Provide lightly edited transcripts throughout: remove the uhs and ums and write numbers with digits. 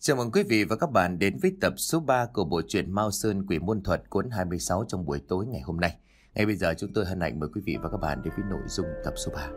Chào mừng quý vị và các bạn đến với tập số 3 của bộ truyện Mao Sơn Quỷ Môn Thuật cuốn 26 trong buổi tối ngày hôm nay. Ngay bây giờ chúng tôi hân hạnh mời quý vị và các bạn đến với nội dung tập số 3.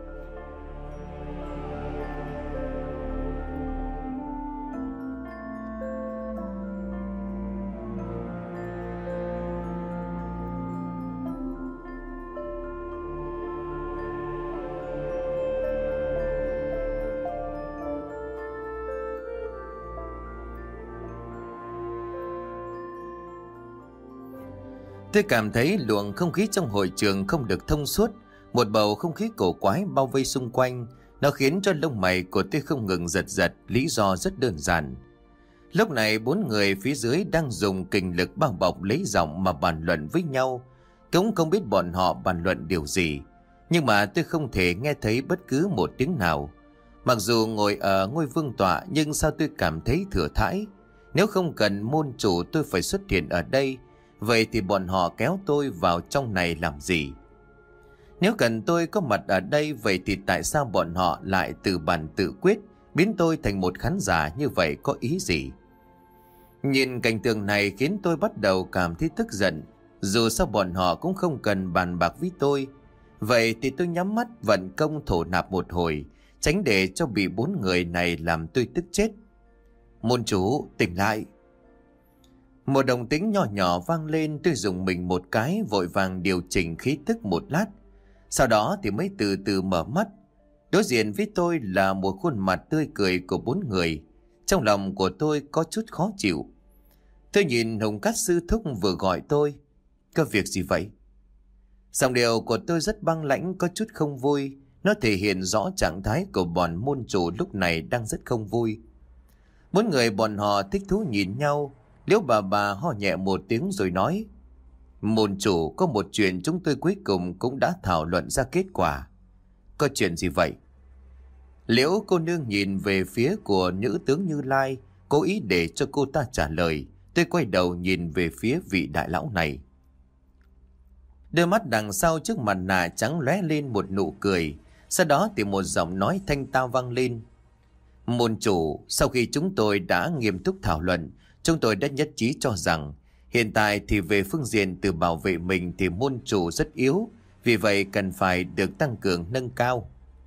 Tôi cảm thấy luồng không khí trong hội trường không được thông suốt. Một bầu không khí cổ quái bao vây xung quanh. Nó khiến cho lông mày của tôi không ngừng giật giật. Lý do rất đơn giản. Lúc này 4 người phía dưới đang dùng kình lực bao bọc lấy giọng mà bàn luận với nhau. Cũng không biết bọn họ bàn luận điều gì. Nhưng mà tôi không thể nghe thấy bất cứ một tiếng nào. Mặc dù ngồi ở ngôi vương tọa, nhưng sao tôi cảm thấy thừa thãi. Nếu không cần môn chủ tôi phải xuất hiện ở đây, vậy thì bọn họ kéo tôi vào trong này làm gì? Nếu cần tôi có mặt ở đây, vậy thì tại sao bọn họ lại từ bàn tự quyết biến tôi thành một khán giả như vậy, có ý gì? Nhìn cảnh tượng này khiến tôi bắt đầu cảm thấy tức giận. Dù sao bọn họ cũng không cần bàn bạc với tôi. Vậy thì tôi nhắm mắt vận công thổ nạp một hồi, tránh để cho bị 4 người này làm tôi tức chết. Môn chủ, tỉnh lại! Một đồng tính nhỏ nhỏ vang lên. Tôi dùng mình một cái, vội vàng điều chỉnh khí tức một lát. Sau đó thì mới từ từ mở mắt. Đối diện với tôi là một khuôn mặt tươi cười của 4 người. Trong lòng của tôi có chút khó chịu. Tôi nhìn Hồng Cát sư thúc vừa gọi tôi. Có việc gì vậy? Giọng điệu của tôi rất băng lãnh, có chút không vui. Nó thể hiện rõ trạng thái của bọn môn chủ lúc này đang rất không vui. 4 người bọn họ thích thú nhìn nhau. Liễu bà ho nhẹ một tiếng rồi nói: Môn chủ, có một chuyện chúng tôi cuối cùng cũng đã thảo luận ra kết quả. Có chuyện gì vậy? Liễu cô nương nhìn về phía của nữ tướng Như Lai, cố ý để cho cô ta trả lời. Tôi quay đầu nhìn về phía vị đại lão này. Đôi mắt đằng sau trước mặt nạ trắng lóe lên một nụ cười. Sau đó thì một giọng nói thanh tao vang lên: Môn chủ, sau khi chúng tôi đã nghiêm túc thảo luận, chúng tôi đã nhất trí cho rằng hiện tại thì về phương diện tự bảo vệ mình thì môn chủ rất yếu, vì vậy cần phải được tăng cường nâng cao.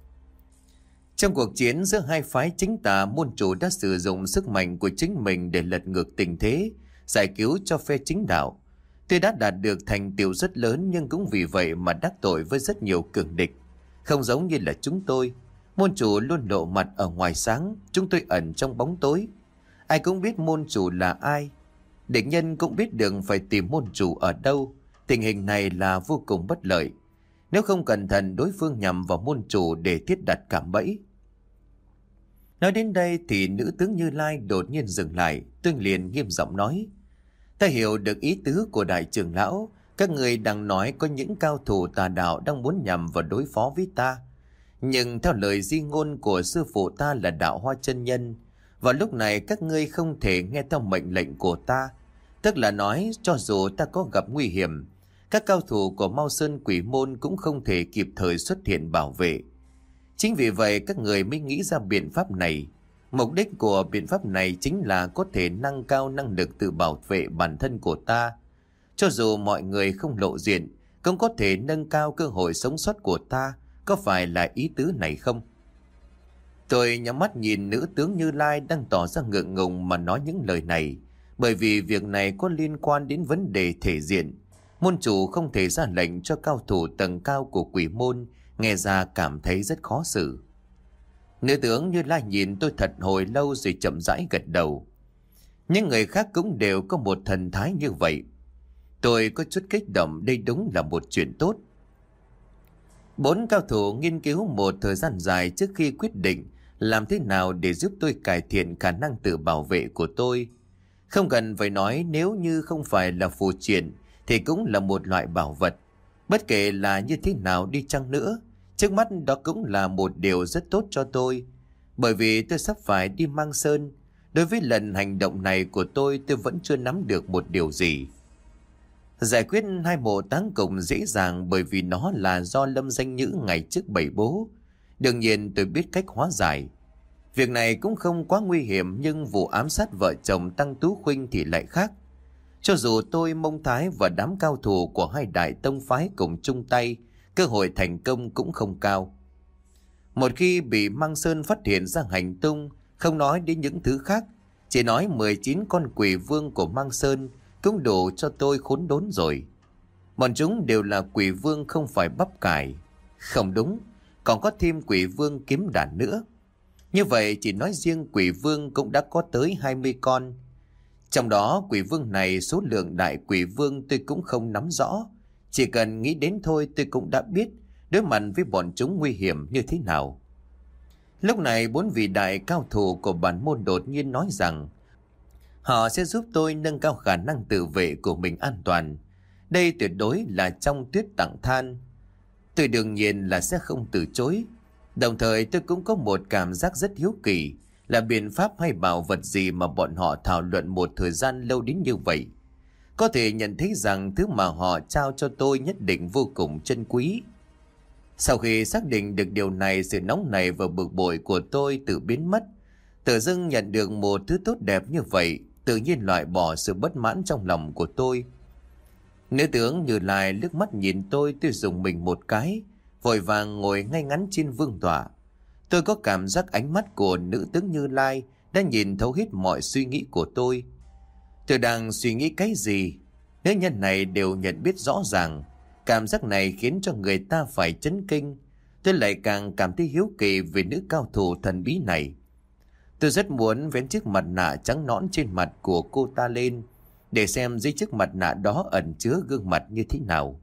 Trong cuộc chiến giữa hai phái chính tà, môn chủ đã sử dụng sức mạnh của chính mình để lật ngược tình thế, giải cứu cho phe chính đạo. Tuy đã đạt được thành tựu rất lớn, nhưng cũng vì vậy mà đắc tội với rất nhiều cường địch. Không giống như là chúng tôi, môn chủ luôn lộ mặt ở ngoài sáng, chúng tôi ẩn trong bóng tối. Ai cũng biết môn chủ là ai. Địch nhân cũng biết đường phải tìm môn chủ ở đâu. Tình hình này là vô cùng bất lợi. Nếu không cẩn thận, đối phương nhằm vào môn chủ để thiết đặt cạm bẫy. Nói đến đây thì nữ tướng Như Lai đột nhiên dừng lại. Tôi liền nghiêm giọng nói: Ta hiểu được ý tứ của đại trưởng lão. Các người đang nói có những cao thủ tà đạo đang muốn nhằm vào đối phó với ta. Nhưng theo lời di ngôn của sư phụ ta là Đạo Hoa chân nhân, vào lúc này các ngươi không thể nghe theo mệnh lệnh của ta. Tức là nói cho dù ta có gặp nguy hiểm, các cao thủ của Mao Sơn Quỷ Môn cũng không thể kịp thời xuất hiện bảo vệ. Chính vì vậy các người mới nghĩ ra biện pháp này. Mục đích của biện pháp này chính là có thể nâng cao năng lực tự bảo vệ bản thân của ta. Cho dù mọi người không lộ diện, cũng có thể nâng cao cơ hội sống sót của ta. Có phải là ý tứ này không? Tôi nhắm mắt nhìn nữ tướng Như Lai đang tỏ ra ngượng ngùng mà nói những lời này. Bởi vì việc này có liên quan đến vấn đề thể diện. Môn chủ không thể ra lệnh cho cao thủ tầng cao của quỷ môn, nghe ra cảm thấy rất khó xử. Nữ tướng Như Lai nhìn tôi thật hồi lâu rồi chậm rãi gật đầu. Những người khác cũng đều có một thần thái như vậy. Tôi có chút kích động, đây đúng là một chuyện tốt. 4 cao thủ nghiên cứu một thời gian dài trước khi quyết định làm thế nào để giúp tôi cải thiện khả năng tự bảo vệ của tôi. Không cần phải nói, nếu như không phải là phù triện thì cũng là một loại bảo vật. Bất kể là như thế nào đi chăng nữa, trước mắt đó cũng là một điều rất tốt cho tôi. Bởi vì tôi sắp phải đi Mang Sơn. Đối với lần hành động này của tôi vẫn chưa nắm được một điều gì. Giải quyết 2 mộ táng cùng dễ dàng bởi vì nó là do Lâm Danh Nhữ ngày trước bày bố. Đương nhiên tôi biết cách hóa giải. Việc này cũng không quá nguy hiểm, nhưng vụ ám sát vợ chồng Tăng Tú Khuynh thì lại khác. Cho dù tôi, Mông Thái và đám cao thủ của hai đại tông phái cùng chung tay, cơ hội thành công cũng không cao. Một khi bị Mang Sơn phát hiện ra hành tung, không nói đến những thứ khác, chỉ nói 19 con quỷ vương của Mang Sơn cũng đủ cho tôi khốn đốn rồi. Bọn chúng đều là quỷ vương, không phải bắp cải. Không đúng, còn có thêm quỷ vương kiếm đàn nữa. Như vậy chỉ nói riêng quỷ vương cũng đã có tới 20 con. Trong đó quỷ vương này số lượng đại quỷ vương tôi cũng không nắm rõ. Chỉ cần nghĩ đến thôi tôi cũng đã biết đối mặt với bọn chúng nguy hiểm như thế nào. Lúc này 4 vị đại cao thủ của bản môn đột nhiên nói rằng họ sẽ giúp tôi nâng cao khả năng tự vệ của mình an toàn. Đây tuyệt đối là trong tuyết tặng than. Tôi đương nhiên là sẽ không từ chối. Đồng thời tôi cũng có một cảm giác rất hiếu kỳ, là biện pháp hay bảo vật gì mà bọn họ thảo luận một thời gian lâu đến như vậy. Có thể nhận thấy rằng thứ mà họ trao cho tôi nhất định vô cùng chân quý. Sau khi xác định được điều này, sự nóng nảy và bực bội của tôi tự biến mất. Tự dưng nhận được một thứ tốt đẹp như vậy, tự nhiên loại bỏ sự bất mãn trong lòng của tôi. Nữ tướng Như Lai liếc mắt nhìn tôi dùng mình một cái, vội vàng ngồi ngay ngắn trên vương tọa. Tôi có cảm giác ánh mắt của nữ tướng Như Lai đã nhìn thấu hết mọi suy nghĩ của tôi. Tôi đang suy nghĩ cái gì, nữ nhân này đều nhận biết rõ ràng. Cảm giác này khiến cho người ta phải chấn kinh. Tôi lại càng cảm thấy hiếu kỳ về nữ cao thủ thần bí này. Tôi rất muốn vén chiếc mặt nạ trắng nõn trên mặt của cô ta lên, để xem dưới chiếc mặt nạ đó ẩn chứa gương mặt như thế nào.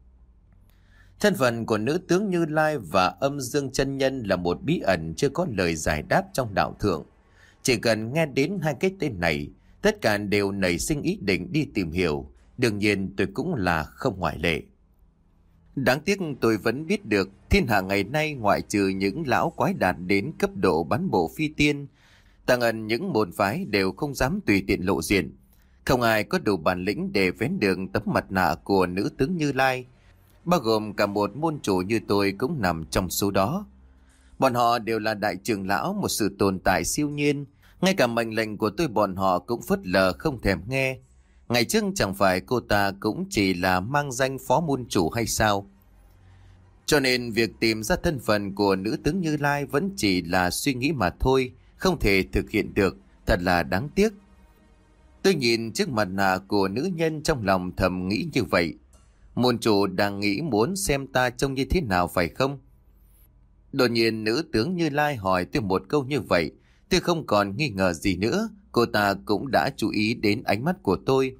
Thân phận của nữ tướng Như Lai và Âm Dương chân nhân là một bí ẩn chưa có lời giải đáp trong đạo thượng. Chỉ cần nghe đến hai cái tên này, tất cả đều nảy sinh ý định đi tìm hiểu. Đương nhiên tôi cũng là không ngoại lệ. Đáng tiếc tôi vẫn biết được thiên hạ ngày nay ngoại trừ những lão quái đạt đến cấp độ bán bộ phi tiên, tàng ẩn những môn phái đều không dám tùy tiện lộ diện. Không ai có đủ bản lĩnh để vén đường tấm mặt nạ của nữ tướng Như Lai, bao gồm cả một môn chủ như tôi cũng nằm trong số đó. Bọn họ đều là đại trưởng lão, một sự tồn tại siêu nhiên. Ngay cả mệnh lệnh của tôi bọn họ cũng phớt lờ không thèm nghe. Ngày trước chẳng phải cô ta cũng chỉ là mang danh phó môn chủ hay sao? Cho nên việc tìm ra thân phận của nữ tướng Như Lai vẫn chỉ là suy nghĩ mà thôi, không thể thực hiện được, thật là đáng tiếc. Tôi nhìn chiếc mặt nạ của nữ nhân trong lòng thầm nghĩ như vậy. Môn chủ đang nghĩ muốn xem ta trông như thế nào phải không? Đột nhiên nữ tướng Như Lai hỏi tôi một câu như vậy, tôi không còn nghi ngờ gì nữa. Cô ta cũng đã chú ý đến ánh mắt của tôi.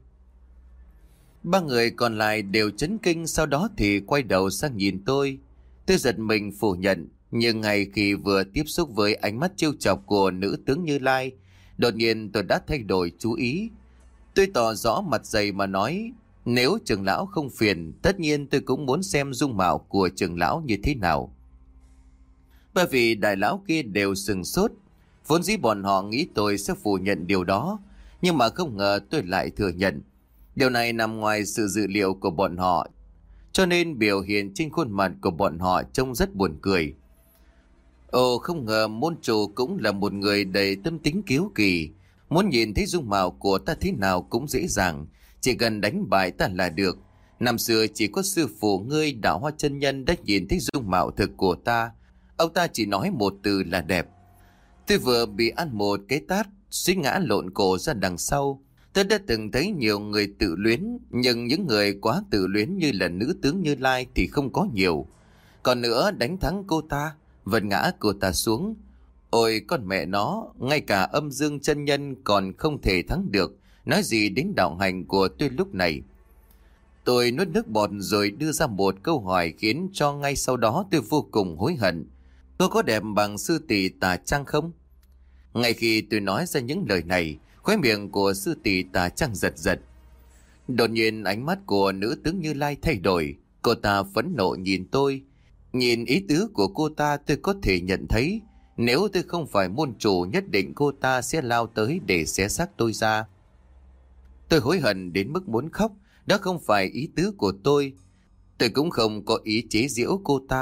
Ba người còn lại đều chấn kinh, sau đó thì quay đầu sang nhìn tôi. Tôi giật mình phủ nhận, nhưng ngay khi vừa tiếp xúc với ánh mắt trêu chọc của nữ tướng Như Lai, đột nhiên tôi đã thay đổi chú ý. Tôi tỏ rõ mặt dày mà nói, nếu trưởng lão không phiền, tất nhiên tôi cũng muốn xem dung mạo của trưởng lão như thế nào. Bởi vì đại lão kia đều sừng sốt. Vốn dĩ bọn họ nghĩ tôi sẽ phủ nhận điều đó, nhưng mà không ngờ tôi lại thừa nhận. Điều này nằm ngoài sự dự liệu của bọn họ, cho nên biểu hiện trên khuôn mặt của bọn họ trông rất buồn cười. Ồ, không ngờ môn chủ cũng là một người đầy tâm tính kiêu kỳ. Muốn nhìn thấy dung mạo của ta thế nào cũng dễ dàng, chỉ cần đánh bại ta là được. Năm xưa chỉ có sư phụ ngươi Đạo Hoa chân nhân đã nhìn thấy dung mạo thực của ta. Ông ta chỉ nói một từ là đẹp. Tôi vừa bị ăn một cái tát, suýt ngã lộn cổ ra đằng sau. Tôi đã từng thấy nhiều người tự luyến, nhưng những người quá tự luyến như là nữ tướng Như Lai thì không có nhiều. Còn nữa, đánh thắng cô ta, vật ngã cô ta xuống. Ôi con mẹ nó, ngay cả Âm Dương chân nhân còn không thể thắng được, nói gì đến đạo hành của tôi lúc này. Tôi nuốt nước bọt rồi đưa ra một câu hỏi khiến cho ngay sau đó tôi vô cùng hối hận. Tôi có đẹp bằng sư tỷ Tà Trang không? Ngay khi tôi nói ra những lời này, khóe miệng của sư tỷ Tà Trang giật giật. Đột nhiên ánh mắt của nữ tướng Như Lai thay đổi. Cô ta phẫn nộ nhìn tôi. Nhìn ý tứ của cô ta tôi có thể nhận thấy, nếu tôi không phải môn chủ nhất định cô ta sẽ lao tới để xé xác tôi ra. Tôi hối hận đến mức muốn khóc. Đó không phải ý tứ của tôi. Tôi cũng không có ý chế giễu cô ta.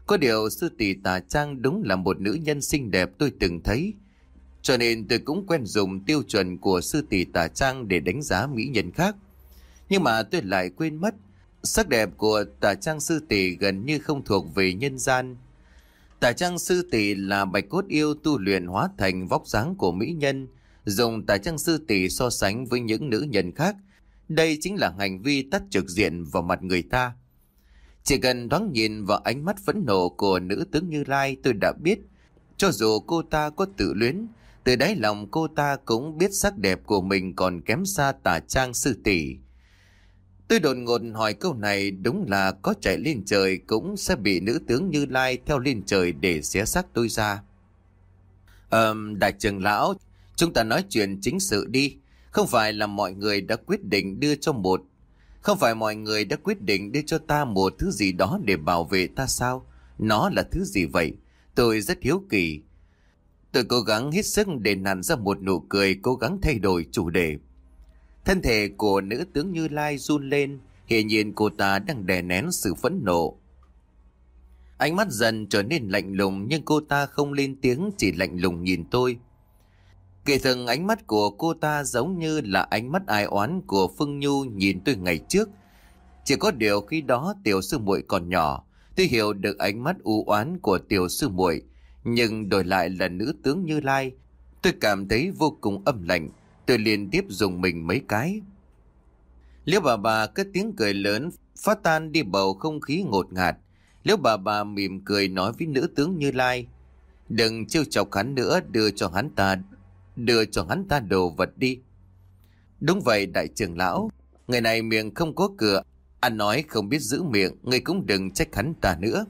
Có điều sư tỷ Tà Trang đúng là một nữ nhân xinh đẹp tôi từng thấy, cho nên tôi cũng quen dùng tiêu chuẩn của sư tỷ Tà Trang để đánh giá mỹ nhân khác. Nhưng mà tôi lại quên mất, sắc đẹp của Tà Trang sư tỷ gần như không thuộc về nhân gian. Tà Trang sư tỷ là bạch cốt yêu tu luyện hóa thành vóc dáng của mỹ nhân, dùng Tà Trang sư tỷ so sánh với những nữ nhân khác. Đây chính là hành vi tắt trực diện vào mặt người ta. Chỉ cần thoáng nhìn vào ánh mắt phẫn nộ của nữ tướng Như Lai, tôi đã biết, cho dù cô ta có tự luyến, từ đáy lòng cô ta cũng biết sắc đẹp của mình còn kém xa Tà Trang sư tỷ. Tôi đột ngột hỏi câu này, đúng là có chạy lên trời cũng sẽ bị nữ tướng Như Lai theo lên trời để xé xác tôi ra. Đại trưởng lão, chúng ta nói chuyện chính sự đi. Không phải là mọi người đã quyết định đưa cho ta một thứ gì đó để bảo vệ ta sao? Nó là thứ gì vậy? Tôi rất hiếu kỳ. Tôi cố gắng hết sức để nặn ra một nụ cười, cố gắng thay đổi chủ đề. Thân thể của nữ tướng Như Lai run lên, hiển nhiên cô ta đang đè nén sự phẫn nộ. Ánh mắt dần trở nên lạnh lùng, nhưng cô ta không lên tiếng, chỉ lạnh lùng nhìn tôi. Kỳ thực ánh mắt của cô ta giống như là ánh mắt ai oán của Phương Nhu nhìn tôi ngày trước. Chỉ có điều khi đó tiểu sư muội còn nhỏ, tôi hiểu được ánh mắt u oán của tiểu sư muội, nhưng đổi lại là nữ tướng Như Lai, tôi cảm thấy vô cùng âm lạnh. Tôi liên tiếp dùng mình mấy cái. Liễu bà cất tiếng cười lớn, phá tan đi bầu không khí ngột ngạt. Liễu bà mỉm cười nói với nữ tướng Như Lai: "Đừng trêu chọc hắn nữa, đưa cho hắn ta đồ vật đi." "Đúng vậy đại trưởng lão, người này miệng không có cửa, ăn nói không biết giữ miệng, người cũng đừng trách hắn ta nữa."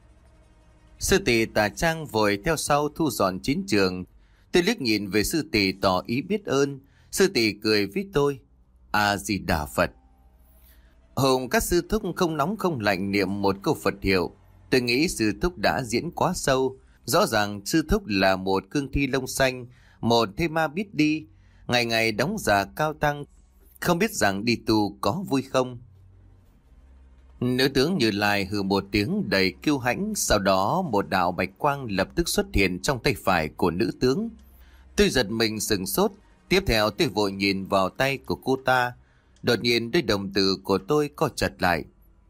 Sư tỷ Tà Trang vội theo sau thu dọn chiến trường. Tôi liếc nhìn về sư tỷ tỏ ý biết ơn. Sư tỷ cười với tôi: "A Di Đà Phật." Hùng các sư thúc không nóng không lạnh niệm một câu Phật hiệu. Tôi nghĩ sư thúc đã diễn quá sâu. Rõ ràng sư thúc là một cương thi lông xanh, một thê ma biết đi, ngày ngày đóng giả cao tăng, không biết rằng đi tu có vui không. Nữ tướng Như Lai hừ một tiếng đầy kiêu hãnh, sau đó một đạo bạch quang lập tức xuất hiện trong tay phải của nữ tướng. Tôi giật mình sửng sốt, tiếp theo tôi vội nhìn vào tay của cô ta. Đột nhiên đôi đồng tử của tôi co chặt lại.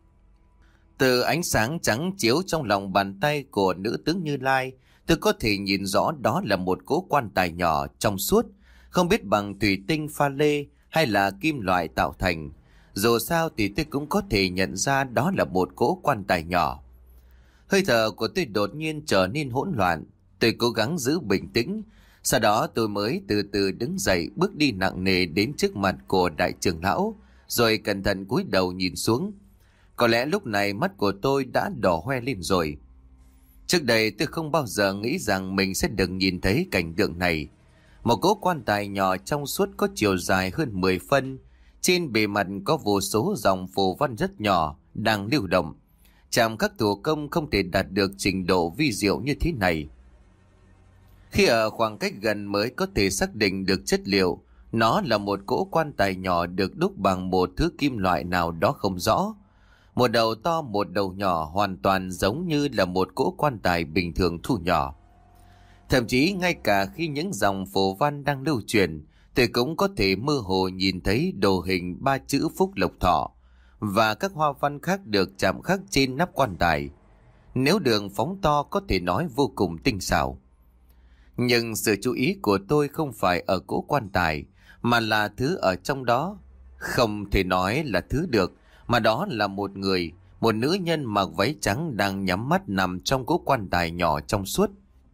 Từ ánh sáng trắng chiếu trong lòng bàn tay của nữ tướng Như Lai, tôi có thể nhìn rõ đó là một cỗ quan tài nhỏ trong suốt, không biết bằng thủy tinh pha lê hay là kim loại tạo thành. Dù sao thì tôi cũng có thể nhận ra đó là một cỗ quan tài nhỏ. Hơi thở của tôi đột nhiên trở nên hỗn loạn. Tôi cố gắng giữ bình tĩnh. Sau đó tôi mới từ từ đứng dậy, bước đi nặng nề đến trước mặt của đại trưởng lão, rồi cẩn thận cúi đầu nhìn xuống. Có lẽ lúc này mắt của tôi đã đỏ hoe lên rồi. Trước đây tôi không bao giờ nghĩ rằng mình sẽ được nhìn thấy cảnh tượng này. Một cỗ quan tài nhỏ trong suốt có chiều dài hơn 10 phân. Trên bề mặt có vô số dòng phù văn rất nhỏ đang lưu động. Chạm khắc thủ công không thể đạt được trình độ vi diệu như thế này. Khi ở khoảng cách gần mới có thể xác định được chất liệu. Nó là một cỗ quan tài nhỏ được đúc bằng một thứ kim loại nào đó không rõ. Một đầu to một đầu nhỏ, hoàn toàn giống như là một cỗ quan tài bình thường thu nhỏ. Thậm chí ngay cả khi những dòng phù văn đang lưu truyền, tôi cũng có thể mơ hồ nhìn thấy đồ hình 3 chữ Phúc Lộc Thọ và các hoa văn khác được chạm khắc trên nắp quan tài. Nếu đường phóng to có thể nói vô cùng tinh xảo. Nhưng sự chú ý của tôi không phải ở cỗ quan tài, mà là thứ ở trong đó. Không thể nói là thứ được, mà đó là một người, một nữ nhân mặc váy trắng đang nhắm mắt nằm trong cỗ quan tài nhỏ trong suốt.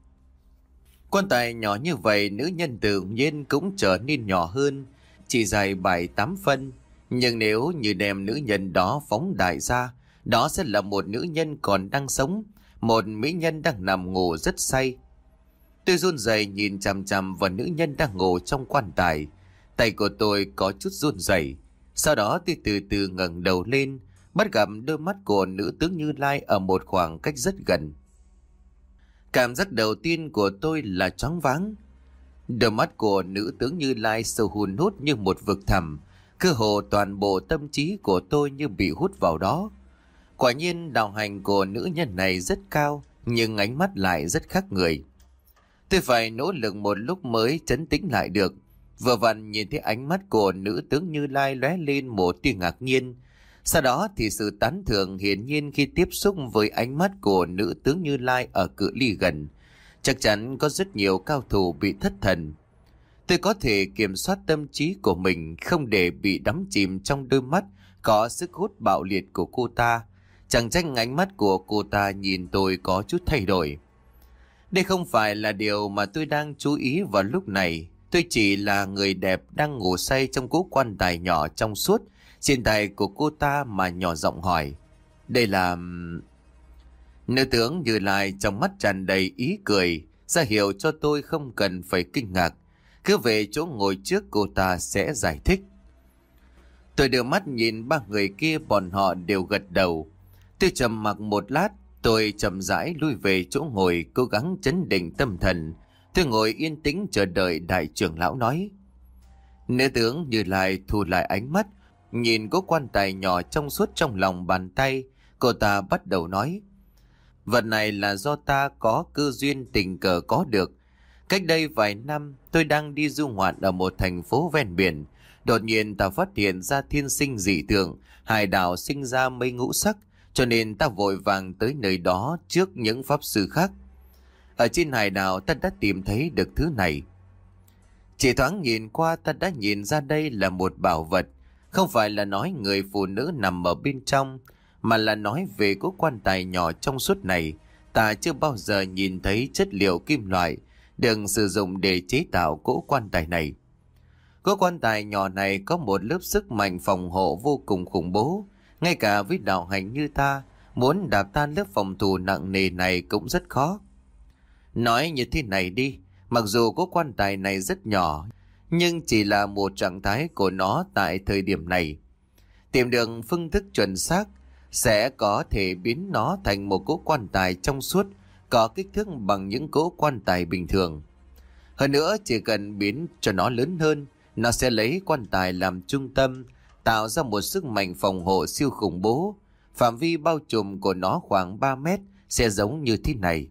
Quan tài nhỏ như vậy, nữ nhân tự nhiên cũng trở nên nhỏ hơn, chỉ dài 7-8 phân. Nhưng nếu như đem nữ nhân đó phóng đại ra, đó sẽ là một nữ nhân còn đang sống, một mỹ nhân đang nằm ngủ rất say. Tôi run rẩy nhìn chằm chằm vào nữ nhân đang ngủ trong quan tài. Tay của tôi có chút run rẩy. Sau đó tôi từ từ ngẩng đầu lên, bắt gặp đôi mắt của nữ tướng Như Lai ở một khoảng cách rất gần. Cảm giác đầu tiên của tôi là choáng váng. Đôi mắt của nữ tướng Như Lai sâu hun hút như một vực thẳm, cơ hồ toàn bộ tâm trí của tôi như bị hút vào đó. Quả nhiên đạo hành của nữ nhân này rất cao, nhưng ánh mắt lại rất khác người. Tôi phải nỗ lực một lúc mới trấn tĩnh lại được. Vừa vặn nhìn thấy ánh mắt của nữ tướng Như Lai lóe lên một tia ngạc nhiên. Sau đó thì sự tán thưởng hiển nhiên khi tiếp xúc với ánh mắt của nữ tướng Như Lai ở cự ly gần. Chắc chắn có rất nhiều cao thủ bị thất thần. Tôi có thể kiểm soát tâm trí của mình không để bị đắm chìm trong đôi mắt có sức hút bạo liệt của cô ta. Chẳng trách ánh mắt của cô ta nhìn tôi có chút thay đổi. Đây không phải là điều mà tôi đang chú ý vào lúc này. Tôi chỉ là người đẹp đang ngủ say trong cố quan tài nhỏ trong suốt trên tay của cô ta mà nhỏ giọng hỏi. Đây là... Nữ tướng Như Lai trong mắt tràn đầy ý cười, ra hiệu cho tôi không cần phải kinh ngạc. Cứ về chỗ ngồi trước cô ta sẽ giải thích. Tôi đưa mắt nhìn ba người kia, bọn họ đều gật đầu. Tôi trầm mặc một lát, tôi chậm rãi lui về chỗ ngồi, cố gắng trấn định tâm thần. Tôi ngồi yên tĩnh chờ đợi đại trưởng lão nói. Nữ tướng Như Lai thu lại ánh mắt, nhìn cố quan tài nhỏ trong suốt trong lòng bàn tay. Cô ta bắt đầu nói. Vật này là do ta có cơ duyên tình cờ có được. Cách đây vài năm, tôi đang đi du ngoạn ở một thành phố ven biển. Đột nhiên ta phát hiện ra thiên sinh dị tượng, hải đảo sinh ra mây ngũ sắc, cho nên ta vội vàng tới nơi đó trước những pháp sư khác. Ở trên hải đảo ta đã tìm thấy được thứ này. Chỉ thoáng nhìn qua ta đã nhìn ra đây là một bảo vật. Không phải là nói người phụ nữ nằm ở bên trong, mà là nói về cố quan tài nhỏ trong suốt này. Ta chưa bao giờ nhìn thấy chất liệu kim loại được sử dụng để chế tạo cỗ quan tài này. Cỗ quan tài nhỏ này có một lớp sức mạnh phòng hộ vô cùng khủng bố. Ngay cả với đạo hành như ta, muốn đạp tan lớp phòng thủ nặng nề này cũng rất khó. Nói như thế này đi, mặc dù cỗ quan tài này rất nhỏ, nhưng chỉ là một trạng thái của nó tại thời điểm này. Tìm được phương thức chuẩn xác sẽ có thể biến nó thành một cỗ quan tài trong suốt, có kích thước bằng những cỗ quan tài bình thường. Hơn nữa, chỉ cần biến cho nó lớn hơn, nó sẽ lấy quan tài làm trung tâm, tạo ra một sức mạnh phòng hộ siêu khủng bố. Phạm vi bao trùm của nó khoảng 3 mét, sẽ giống như thế này.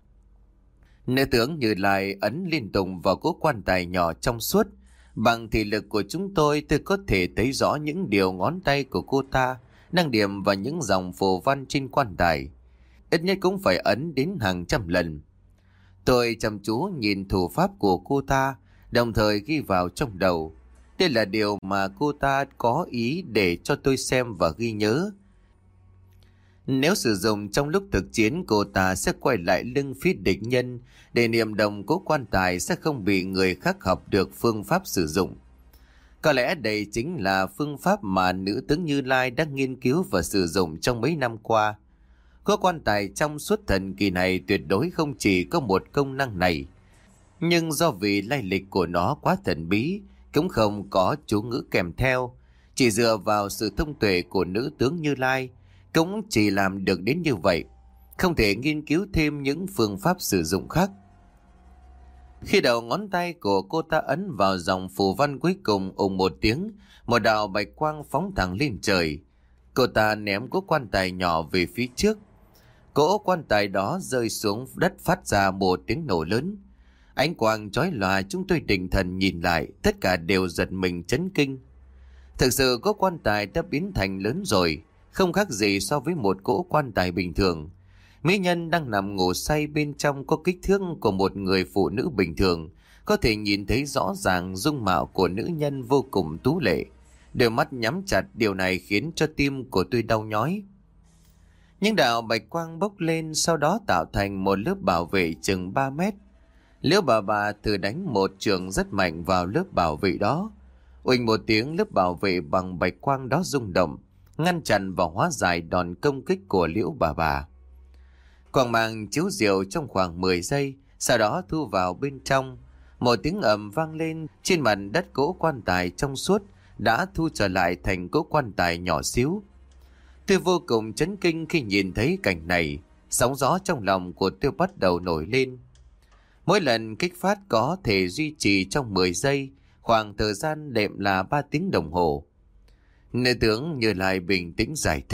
Nữ tướng Như Lai ấn liên tục vào cỗ quan tài nhỏ trong suốt. Bằng thị lực của chúng tôi có thể thấy rõ những điều ngón tay của cô ta đang điểm vào những dòng phù văn trên quan tài. Ít nhất cũng phải ấn đến hàng trăm lần. Tôi chăm chú nhìn thủ pháp của cô ta, đồng thời ghi vào trong đầu. Đây là điều mà cô ta có ý để cho tôi xem và ghi nhớ. Nếu sử dụng trong lúc thực chiến, cô ta sẽ quay lại lưng phía địch nhân để niệm đồng cố quan tài sẽ không bị người khác học được phương pháp sử dụng. Có lẽ đây chính là phương pháp mà nữ tướng Như Lai đã nghiên cứu và sử dụng trong mấy năm qua. Cố quan tài trong suốt thần kỳ này tuyệt đối không chỉ có một công năng này, nhưng do vì lai lịch của nó quá thần bí, cũng không có chú ngữ kèm theo. Chỉ dựa vào sự thông tuệ của nữ tướng Như Lai cũng chỉ làm được đến như vậy, không thể nghiên cứu thêm những phương pháp sử dụng khác. Khi đầu ngón tay của cô ta ấn vào dòng phù văn cuối cùng, ùng một tiếng, một đạo bạch quang phóng thẳng lên trời. Cô ta ném cỗ quan tài nhỏ về phía trước. Cỗ quan tài đó rơi xuống đất phát ra một tiếng nổ lớn. Ánh quang chói lòa, chúng tôi định thần nhìn lại, tất cả đều giật mình chấn kinh. Thực sự cỗ quan tài đã biến thành lớn rồi, không khác gì so với một cỗ quan tài bình thường. Mỹ nhân đang nằm ngủ say bên trong có kích thước của một người phụ nữ bình thường, có thể nhìn thấy rõ ràng dung mạo của nữ nhân vô cùng tú lệ. Đôi mắt nhắm chặt, điều này khiến cho tim của tôi đau nhói. Những đạo bạch quang bốc lên, sau đó tạo thành một lớp bảo vệ chừng 3 mét. Liễu bà thử đánh một trường rất mạnh vào lớp bảo vệ đó. Uỳnh một tiếng, lớp bảo vệ bằng bạch quang đó rung động, ngăn chặn và hóa giải đòn công kích của Liễu bà. Quang mang chiếu diệu trong khoảng 10 giây, sau đó thu vào bên trong. Một tiếng ầm vang lên, trên mặt đất cỗ quan tài trong suốt đã thu trở lại thành cỗ quan tài nhỏ xíu. Tôi vô cùng chấn kinh khi nhìn thấy cảnh này, sóng gió trong lòng của tôi bắt đầu nổi lên. Mỗi lần kích phát có thể duy trì trong 10 giây, khoảng thời gian đệm là 3 tiếng đồng hồ. Nữ tướng Như Lai bình tĩnh giải thích,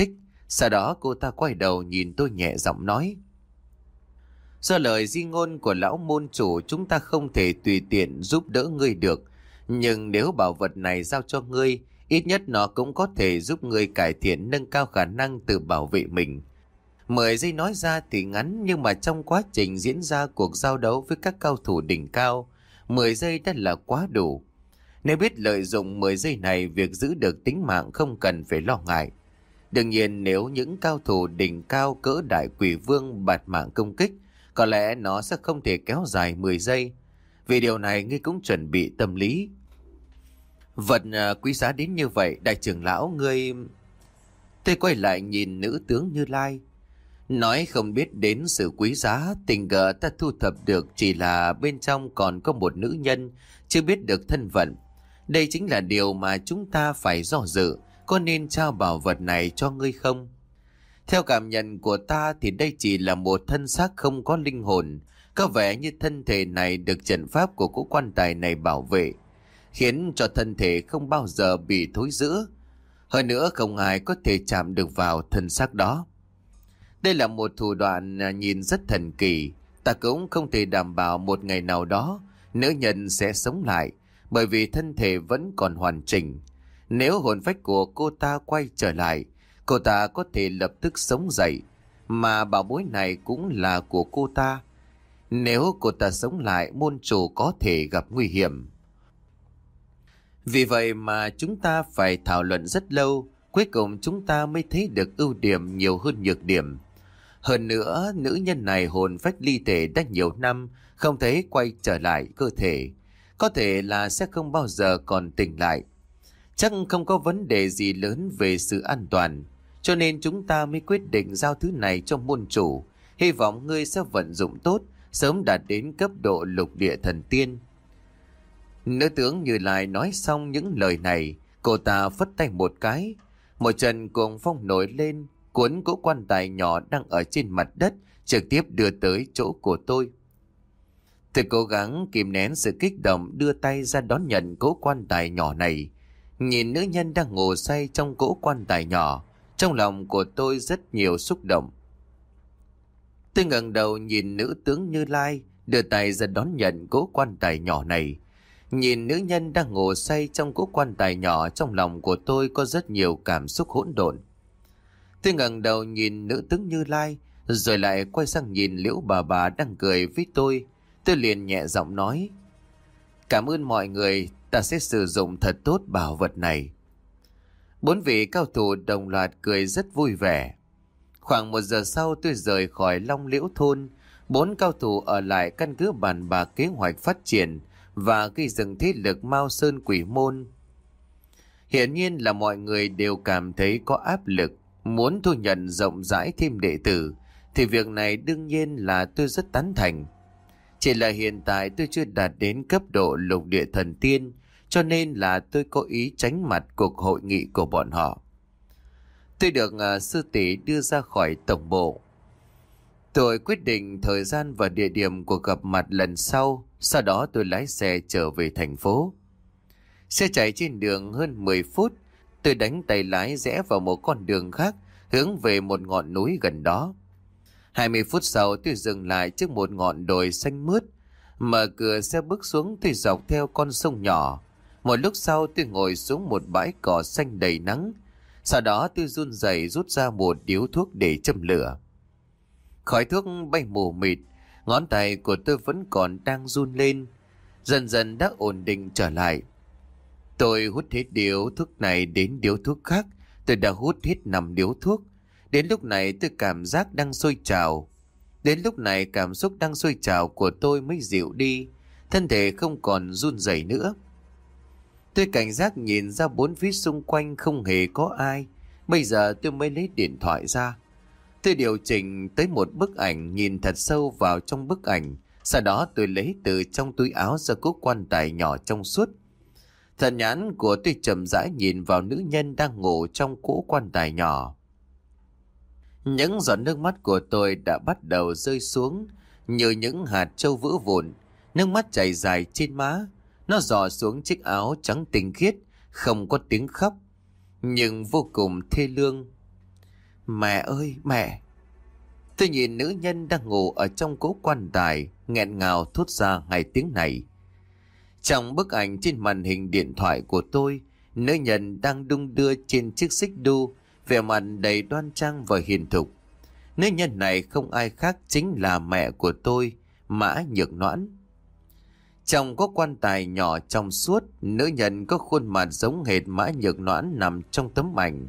Sau đó cô ta quay đầu nhìn tôi nhẹ giọng nói: Do lời di ngôn của lão môn chủ, chúng ta không thể tùy tiện giúp đỡ ngươi được. Nhưng nếu bảo vật này giao cho ngươi, ít nhất nó cũng có thể giúp ngươi cải thiện, nâng cao khả năng tự bảo vệ mình. 10 giây nói ra thì ngắn, nhưng mà trong quá trình diễn ra cuộc giao đấu với các cao thủ đỉnh cao, 10 giây đã là quá đủ. Nếu biết lợi dụng 10 giây này, việc giữ được tính mạng không cần phải lo ngại. Đương nhiên nếu những cao thủ đỉnh cao cỡ đại quỷ vương bạt mạng công kích, có lẽ nó sẽ không thể kéo dài 10 giây. Vì điều này ngươi cũng chuẩn bị tâm lý. Vật quý giá đến như vậy, đại trưởng lão ngươi... Tôi quay lại nhìn nữ tướng Như Lai. Nói không biết đến sự quý giá, tình cờ ta thu thập được chỉ là bên trong còn có một nữ nhân, chưa biết được thân phận. Đây chính là điều mà chúng ta phải do dự, có nên trao bảo vật này cho ngươi không? Theo cảm nhận của ta thì đây chỉ là một thân xác không có linh hồn. Có vẻ như thân thể này được trận pháp của cỗ quan tài này bảo vệ, khiến cho thân thể không bao giờ bị thối rữa. Hơn nữa không ai có thể chạm được vào thân xác đó. Đây là một thủ đoạn nhìn rất thần kỳ. Ta cũng không thể đảm bảo một ngày nào đó nữ nhân sẽ sống lại, bởi vì thân thể vẫn còn hoàn chỉnh. Nếu hồn phách của cô ta quay trở lại, cô ta có thể lập tức sống dậy, mà bảo bối này cũng là của cô ta. Nếu cô ta sống lại, môn chủ có thể gặp nguy hiểm. Vì vậy mà chúng ta phải thảo luận rất lâu, cuối cùng chúng ta mới thấy được ưu điểm nhiều hơn nhược điểm. Hơn nữa, nữ nhân này hồn phách ly thể đã nhiều năm, không thấy quay trở lại cơ thể. Có thể là sẽ không bao giờ còn tỉnh lại. Chắc không có vấn đề gì lớn về sự an toàn, cho nên chúng ta mới quyết định giao thứ này cho môn chủ. Hy vọng ngươi sẽ vận dụng tốt, sớm đạt đến cấp độ lục địa thần tiên. Nữ tướng Như Lai nói xong những lời này, cô ta phất tay một cái. Một trận cuồng phong nổi lên, cuốn cỗ quan tài nhỏ đang ở trên mặt đất trực tiếp đưa tới chỗ của tôi. Tôi cố gắng kìm nén sự kích động, đưa tay ra đón nhận cỗ quan tài nhỏ này. Nhìn nữ nhân đang ngủ say trong cỗ quan tài nhỏ, trong lòng của tôi rất nhiều xúc động. Tôi ngẩng đầu nhìn nữ tướng Như Lai, đưa tay ra đón nhận cỗ quan tài nhỏ này. Nhìn nữ nhân đang ngủ say trong cỗ quan tài nhỏ, trong lòng của tôi có rất nhiều cảm xúc hỗn độn. Tôi ngẩng đầu nhìn nữ tướng Như Lai, rồi lại quay sang nhìn Liễu bà đang cười với tôi. Tôi liền nhẹ giọng nói: Cảm ơn mọi người, ta sẽ sử dụng thật tốt bảo vật này. 4 vị cao thủ đồng loạt cười rất vui vẻ. Khoảng 1 giờ sau tôi rời khỏi Long Liễu thôn. 4 cao thủ ở lại căn cứ bàn bạc kế hoạch phát triển và gây dựng thế lực Mao Sơn Quỷ Môn. Hiển nhiên là mọi người đều cảm thấy có áp lực, muốn thu nhận rộng rãi thêm đệ tử, thì việc này đương nhiên là tôi rất tán thành. Chỉ là hiện tại tôi chưa đạt đến cấp độ lục địa thần tiên, cho nên là tôi có ý tránh mặt cuộc hội nghị của bọn họ. Tôi được sư tỷ đưa ra khỏi tổng bộ. Tôi quyết định thời gian và địa điểm của gặp mặt lần sau đó tôi lái xe trở về thành phố. Xe chạy trên đường hơn 10 phút, tôi đánh tay lái rẽ vào một con đường khác, hướng về một ngọn núi gần đó. 20 phút sau tôi dừng lại trước một ngọn đồi xanh mướt, mở cửa xe bước xuống. Tôi dọc theo con sông nhỏ. Một lúc sau tôi ngồi xuống một bãi cỏ xanh đầy nắng. Sau đó tôi run rẩy rút ra một điếu thuốc để châm lửa. Khói thuốc bay mù mịt, ngón tay của tôi vẫn còn đang run lên. Dần dần đã ổn định trở lại. Tôi hút hết điếu thuốc này đến điếu thuốc khác. Tôi đã hút hết 5 điếu thuốc. Đến lúc này tôi cảm giác đang sôi trào. Đến lúc này cảm xúc đang sôi trào của tôi mới dịu đi. Thân thể không còn run rẩy nữa. Tôi cảnh giác nhìn ra 4 phía xung quanh không hề có ai. Bây giờ tôi mới lấy điện thoại ra. Tôi điều chỉnh tới một bức ảnh, nhìn thật sâu vào trong bức ảnh. Sau đó tôi lấy từ trong túi áo ra cỗ quan tài nhỏ trong suốt. Thần nhãn của tôi chậm rãi nhìn vào nữ nhân đang ngủ trong cỗ quan tài nhỏ. Những giọt nước mắt của tôi đã bắt đầu rơi xuống như những hạt trâu vỡ vụn. Nước mắt chảy dài trên má. Nó rò xuống chiếc áo trắng tinh khiết, không có tiếng khóc, nhưng vô cùng thê lương. Mẹ ơi, mẹ! Tôi nhìn nữ nhân đang ngủ ở trong cố quan tài, nghẹn ngào thốt ra hai tiếng này. Trong bức ảnh trên màn hình điện thoại của tôi, nữ nhân đang đung đưa trên chiếc xích đu, vẻ mặt đầy đoan trang và hiền thục. Nữ nhân này không ai khác chính là mẹ của tôi, Mã Nhược Noãn. Trong có quan tài nhỏ trong suốt, nữ nhân có khuôn mặt giống hệt Mã Nhược Noãn nằm trong tấm ảnh.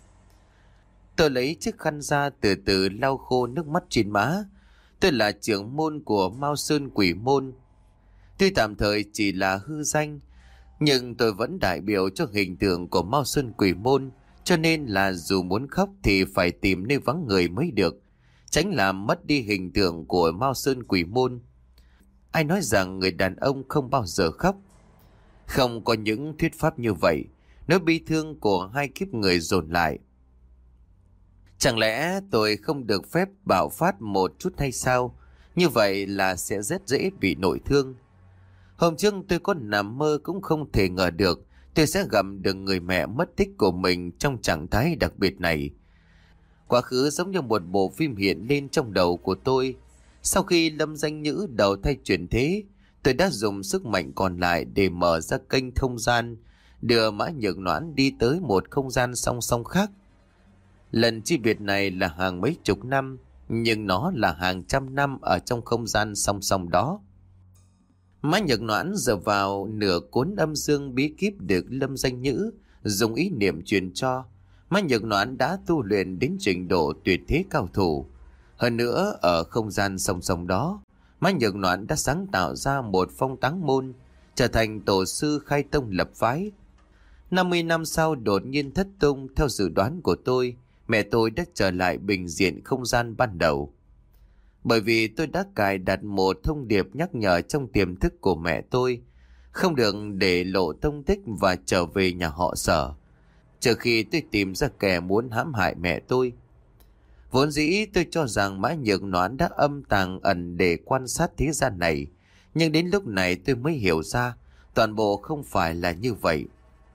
Tôi lấy chiếc khăn ra từ từ lau khô nước mắt trên má. Tôi là trưởng môn của Mao Sơn Quỷ Môn. Tuy tạm thời chỉ là hư danh, nhưng tôi vẫn đại biểu cho hình tượng của Mao Sơn Quỷ Môn, cho nên là dù muốn khóc thì phải tìm nơi vắng người mới được, tránh làm mất đi hình tượng của Mao Sơn Quỷ Môn. Ai nói rằng người đàn ông không bao giờ khóc? Không có những thuyết pháp như vậy, nỗi bi thương của hai kiếp người dồn lại. Chẳng lẽ tôi không được phép bạo phát một chút hay sao? Như vậy là sẽ rất dễ bị nội thương. Hôm trước tôi có nằm mơ cũng không thể ngờ được tôi sẽ gặp được người mẹ mất tích của mình trong trạng thái đặc biệt này. Quá khứ giống như một bộ phim hiện lên trong đầu của tôi. Sau khi Lâm Danh Nhữ đầu thai chuyển thế, tôi đã dùng sức mạnh còn lại để mở ra kênh không gian, đưa Mã Nhược Noãn đi tới một không gian song song khác. Lần chi biệt này là hàng mấy chục năm, nhưng nó là hàng trăm năm ở trong không gian song song đó. Mã Nhược Noãn dựa vào nửa cuốn âm dương bí kíp được Lâm Danh Nhữ dùng ý niệm truyền cho. Mã Nhược Noãn đã tu luyện đến trình độ tuyệt thế cao thủ. Hơn nữa, ở không gian song song đó, Mã Nhược Noãn đã sáng tạo ra một phong táng môn, trở thành tổ sư khai tông lập phái. 50 năm sau đột nhiên thất tung, theo dự đoán của tôi, mẹ tôi đã trở lại bình diện không gian ban đầu. Bởi vì tôi đã cài đặt một thông điệp nhắc nhở trong tiềm thức của mẹ tôi, không được để lộ tông tích và trở về nhà họ Sở, trừ khi tôi tìm ra kẻ muốn hãm hại mẹ tôi. Vốn dĩ tôi cho rằng Mã Nhược Noãn đã âm tàng ẩn để quan sát thế gian này, nhưng đến lúc này tôi mới hiểu ra toàn bộ không phải là như vậy.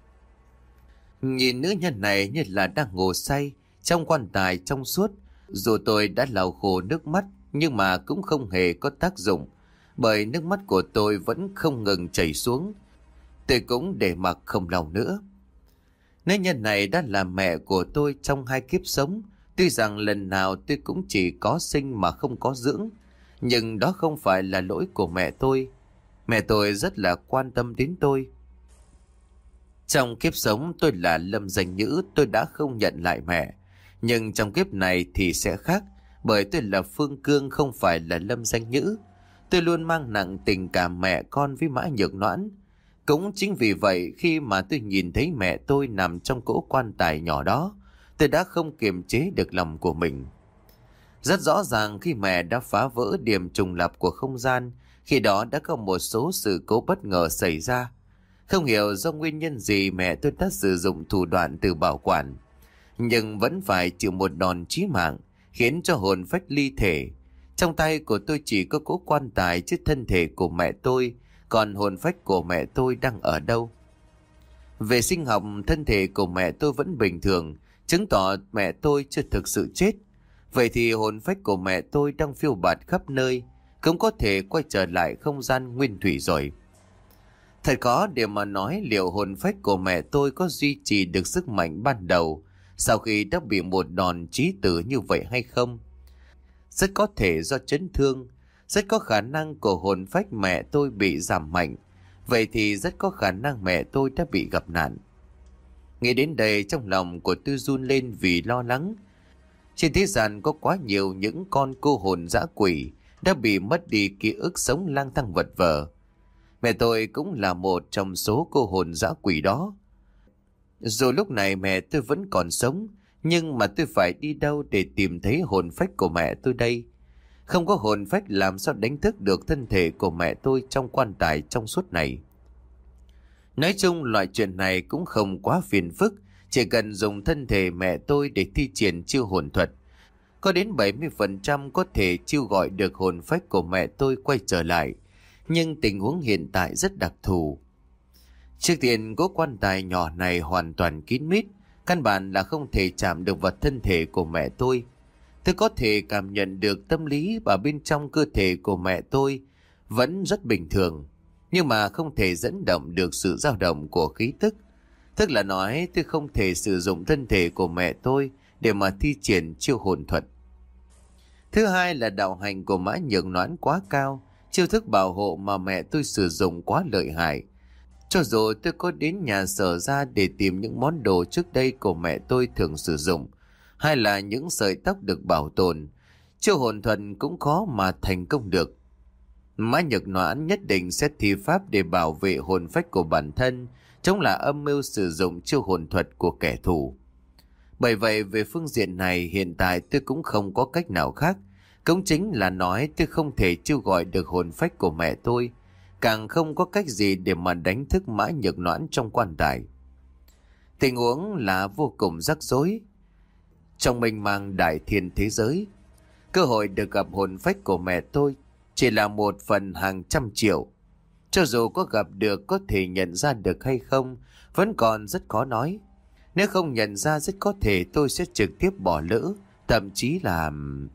Nhìn nữ nhân này như là đang ngủ say trong quan tài trong suốt. Dù tôi đã lau khô nước mắt nhưng mà cũng không hề có tác dụng, bởi nước mắt của tôi vẫn không ngừng chảy xuống. Tôi cũng để mặc không lau nữa. Nữ nhân này đã là mẹ của tôi trong hai kiếp sống. Tuy rằng lần nào tôi cũng chỉ có sinh mà không có dưỡng, nhưng đó không phải là lỗi của mẹ tôi. Mẹ tôi rất là quan tâm đến tôi. Trong kiếp sống tôi là Lâm Danh Nhữ, tôi đã không nhận lại mẹ. Nhưng trong kiếp này thì sẽ khác, bởi tôi là Phương Cương không phải là Lâm Danh Nhữ. Tôi luôn mang nặng tình cảm mẹ con với Mã Nhược Noãn. Cũng chính vì vậy khi mà tôi nhìn thấy mẹ tôi nằm trong cỗ quan tài nhỏ đó, tôi đã không kiềm chế được lòng của mình. Rất rõ ràng khi mẹ đã phá vỡ điểm trùng lập của không gian, khi đó đã có một số sự cố bất ngờ xảy ra. Không hiểu do nguyên nhân gì mẹ tôi đã sử dụng thủ đoạn từ bảo quản, nhưng vẫn phải chịu một đòn chí mạng, khiến cho hồn phách ly thể. Trong tay của tôi chỉ có cỗ quan tài chứ thân thể của mẹ tôi, còn hồn phách của mẹ tôi đang ở đâu? Về sinh học, thân thể của mẹ tôi vẫn bình thường, chứng tỏ mẹ tôi chưa thực sự chết. Vậy thì hồn phách của mẹ tôi đang phiêu bạt khắp nơi, cũng có thể quay trở lại không gian nguyên thủy rồi. Thật khó để mà nói liệu hồn phách của mẹ tôi có duy trì được sức mạnh ban đầu sau khi đã bị một đòn chí tử như vậy hay không. Rất có thể do chấn thương, rất có khả năng của hồn phách mẹ tôi bị giảm mạnh. Vậy thì rất có khả năng mẹ tôi đã bị gặp nạn. Nghĩ đến đây trong lòng của tôi run lên vì lo lắng. Trên thế gian có quá nhiều những con cô hồn dã quỷ đã bị mất đi ký ức sống lang thang vật vờ. Mẹ tôi cũng là một trong số cô hồn dã quỷ đó. Dù lúc này mẹ tôi vẫn còn sống, nhưng mà tôi phải đi đâu để tìm thấy hồn phách của mẹ tôi đây? Không có hồn phách làm sao đánh thức được thân thể của mẹ tôi trong quan tài trong suốt này. Nói chung loại chuyện này cũng không quá phiền phức, chỉ cần dùng thân thể mẹ tôi để thi triển chiêu hồn thuật. Có đến 70% có thể chiêu gọi được hồn phách của mẹ tôi quay trở lại. Nhưng tình huống hiện tại rất đặc thù. Trước tiên, cỗ quan tài nhỏ này hoàn toàn kín mít, Căn bản là không thể chạm được vào thân thể của mẹ tôi. Tôi có thể cảm nhận được tâm lý ở bên trong cơ thể của mẹ tôi vẫn rất bình thường, nhưng mà không thể dẫn động được sự dao động của khí tức. Tức là nói tôi không thể sử dụng thân thể của mẹ tôi để mà thi triển chiêu hồn thuật. Thứ hai là đạo hành của Mã Nhược Noãn quá cao, chiêu thức bảo hộ mà mẹ tôi sử dụng quá lợi hại. Cho dù tôi có đến nhà Sở ra để tìm những món đồ trước đây của mẹ tôi thường sử dụng, hay là những sợi tóc được bảo tồn, chiêu hồn thuật cũng khó mà thành công được. Mã Nhược Noãn nhất định sẽ thi pháp để bảo vệ hồn phách của bản thân, chống lại âm mưu sử dụng chiêu hồn thuật của kẻ thù. Bởi vậy về phương diện này hiện tại tôi cũng không có cách nào khác. Cũng chính là nói tôi không thể chiêu gọi được hồn phách của mẹ tôi, càng không có cách gì để mà đánh thức Mã Nhược Noãn trong quan tài. Tình huống là vô cùng rắc rối. Trong mênh mang đại thiên thế giới, cơ hội được gặp hồn phách của mẹ tôi chỉ là một phần hàng trăm triệu. Cho dù có gặp được, có thể nhận ra được hay không vẫn còn rất khó nói. Nếu không nhận ra rất có thể tôi sẽ trực tiếp bỏ lỡ, thậm chí là...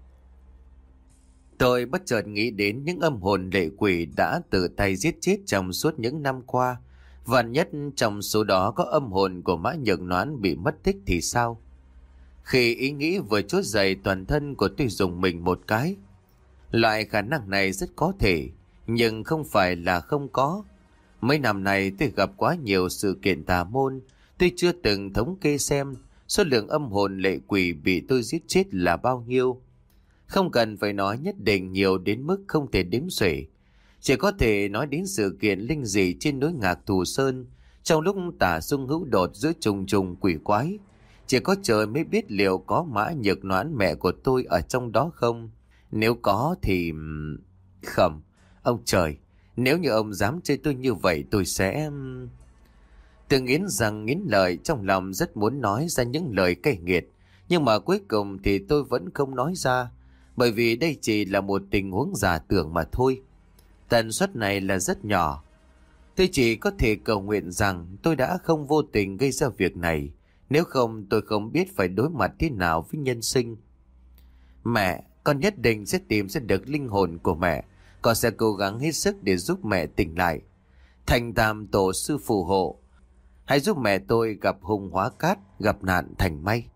Tôi bất chợt nghĩ đến những âm hồn lệ quỷ đã tự tay giết chết trong suốt những năm qua. Vạn nhất trong số đó có âm hồn của Mã Nhược Noãn bị mất tích thì sao? Khi ý nghĩ vừa trỗi dậy, toàn thân của tôi rùng mình một cái. Loại khả năng này rất có thể, nhưng không phải là không có. Mấy năm này tôi gặp quá nhiều sự kiện tà môn, tôi chưa từng thống kê xem số lượng âm hồn lệ quỷ bị tôi giết chết là bao nhiêu. Không cần phải nói nhất định nhiều đến mức không thể đếm xuể. Chỉ có thể nói đến sự kiện linh dị trên núi Ngạc Thù Sơn, trong lúc tả xung hữu đột giữa trùng trùng quỷ quái. Chỉ có trời mới biết liệu có Mã Nhược Noãn mẹ của tôi ở trong đó không. Nếu có thì... Không, ông trời, nếu như ông dám chơi tôi như vậy tôi sẽ... Tôi nghiến răng nghiến lợi, trong lòng rất muốn nói ra những lời cay nghiệt. Nhưng mà cuối cùng thì tôi vẫn không nói ra, bởi vì đây chỉ là một tình huống giả tưởng mà thôi. Tần suất này là rất nhỏ. Tôi chỉ có thể cầu nguyện rằng tôi đã không vô tình gây ra việc này. Nếu không tôi không biết phải đối mặt thế nào với nhân sinh. Mẹ, con nhất định sẽ tìm ra được linh hồn của mẹ. Con sẽ cố gắng hết sức để giúp mẹ tỉnh lại. Thành Tam Tổ sư phù hộ. Hãy giúp mẹ tôi gặp hung hóa cát, gặp nạn thành may.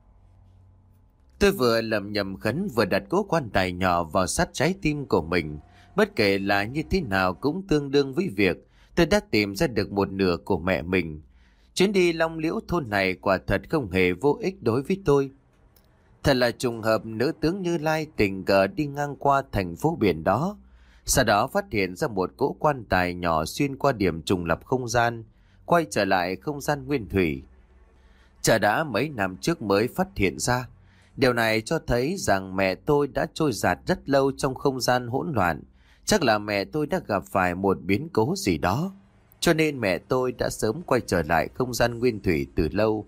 Tôi vừa lầm nhầm khấn vừa đặt cố quan tài nhỏ vào sát trái tim của mình. Bất kể là như thế nào cũng tương đương với việc tôi đã tìm ra được một nửa của mẹ mình. Chuyến đi Long Liễu thôn này quả thật không hề vô ích đối với tôi. Thật là trùng hợp nữ tướng Như Lai tình cờ đi ngang qua thành phố biển đó. Sau đó phát hiện ra một cỗ quan tài nhỏ xuyên qua điểm trùng lập không gian, quay trở lại không gian nguyên thủy. Chả đã mấy năm trước mới phát hiện ra. Điều này cho thấy rằng mẹ tôi đã trôi dạt rất lâu trong không gian hỗn loạn. Chắc là mẹ tôi đã gặp phải một biến cố gì đó, cho nên mẹ tôi đã sớm quay trở lại không gian nguyên thủy từ lâu.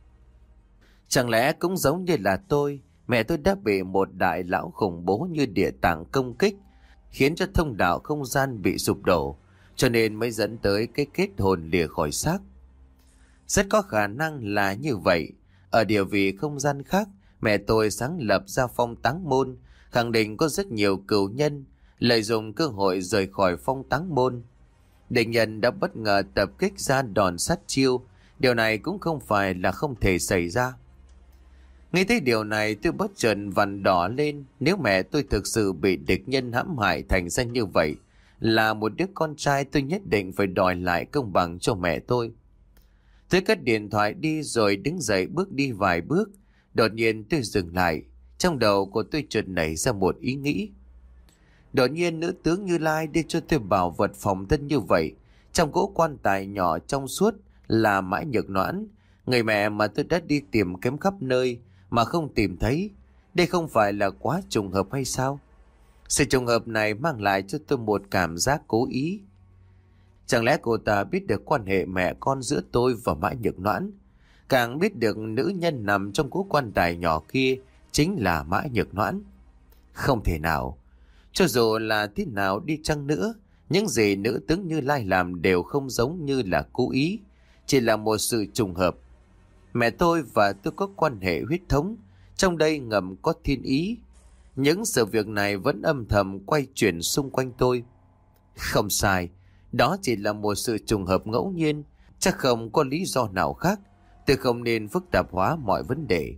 Chẳng lẽ cũng giống như là tôi, mẹ tôi đã bị một đại lão khủng bố như Địa Tạng công kích, khiến cho thông đạo không gian bị sụp đổ, cho nên mới dẫn tới cái kết hồn lìa khỏi xác. Rất có khả năng là như vậy. Ở địa vị không gian khác, mẹ tôi sáng lập ra Phong Táng Môn, khẳng định có rất nhiều cừu nhân lợi dụng cơ hội rời khỏi Phong Táng Môn. Địch nhân đã bất ngờ tập kích ra đòn sát chiêu, điều này cũng không phải là không thể xảy ra. Nghe thấy điều này tôi bất chợt vằn đỏ lên. Nếu mẹ tôi thực sự bị địch nhân hãm hại thành ra như vậy, là một đứa con trai, tôi nhất định phải đòi lại công bằng cho mẹ tôi. Tôi cất điện thoại đi rồi đứng dậy bước đi vài bước. Đột nhiên tôi dừng lại. Trong đầu của tôi chợt nảy ra một ý nghĩ. Đột nhiên nữ tướng Như Lai đưa cho tôi bảo vật phòng thân như vậy. Trong cỗ quan tài nhỏ trong suốt là Mã Nhược Noãn, người mẹ mà tôi đã đi tìm kiếm khắp nơi mà không tìm thấy. Đây không phải là quá trùng hợp hay sao? Sự trùng hợp này mang lại cho tôi một cảm giác cố ý. Chẳng lẽ cô ta biết được quan hệ mẹ con giữa tôi và Mã Nhược Noãn, càng biết được nữ nhân nằm trong cỗ quan tài nhỏ kia chính là Mã Nhược Noãn? Không thể nào. Cho dù là thế nào đi chăng nữa, những gì nữ tướng Như Lai làm đều không giống như là cố ý, chỉ là một sự trùng hợp. Mẹ tôi và tôi có quan hệ huyết thống, trong đây ngầm có thiên ý. Những sự việc này vẫn âm thầm quay chuyển xung quanh tôi. Không sai, đó chỉ là một sự trùng hợp ngẫu nhiên, chắc không có lý do nào khác. Tôi không nên phức tạp hóa mọi vấn đề.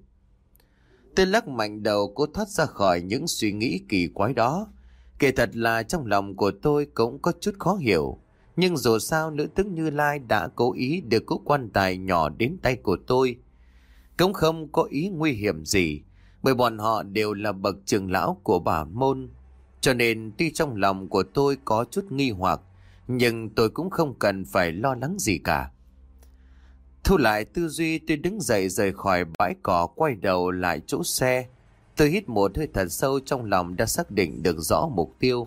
Tôi lắc mạnh đầu cố thoát ra khỏi những suy nghĩ kỳ quái đó. Kể thật là trong lòng của tôi cũng có chút khó hiểu. Nhưng dù sao nữ tướng Như Lai đã cố ý đưa cỗ quan tài nhỏ đến tay của tôi, cũng không có ý nguy hiểm gì, bởi bọn họ đều là bậc trưởng lão của Bảo Môn. Cho nên tuy trong lòng của tôi có chút nghi hoặc, nhưng tôi cũng không cần phải lo lắng gì cả. Thu lại tư duy, tôi đứng dậy rời khỏi bãi cỏ, quay đầu lại chỗ xe. Tôi hít một hơi thật sâu, trong lòng đã xác định được rõ mục tiêu.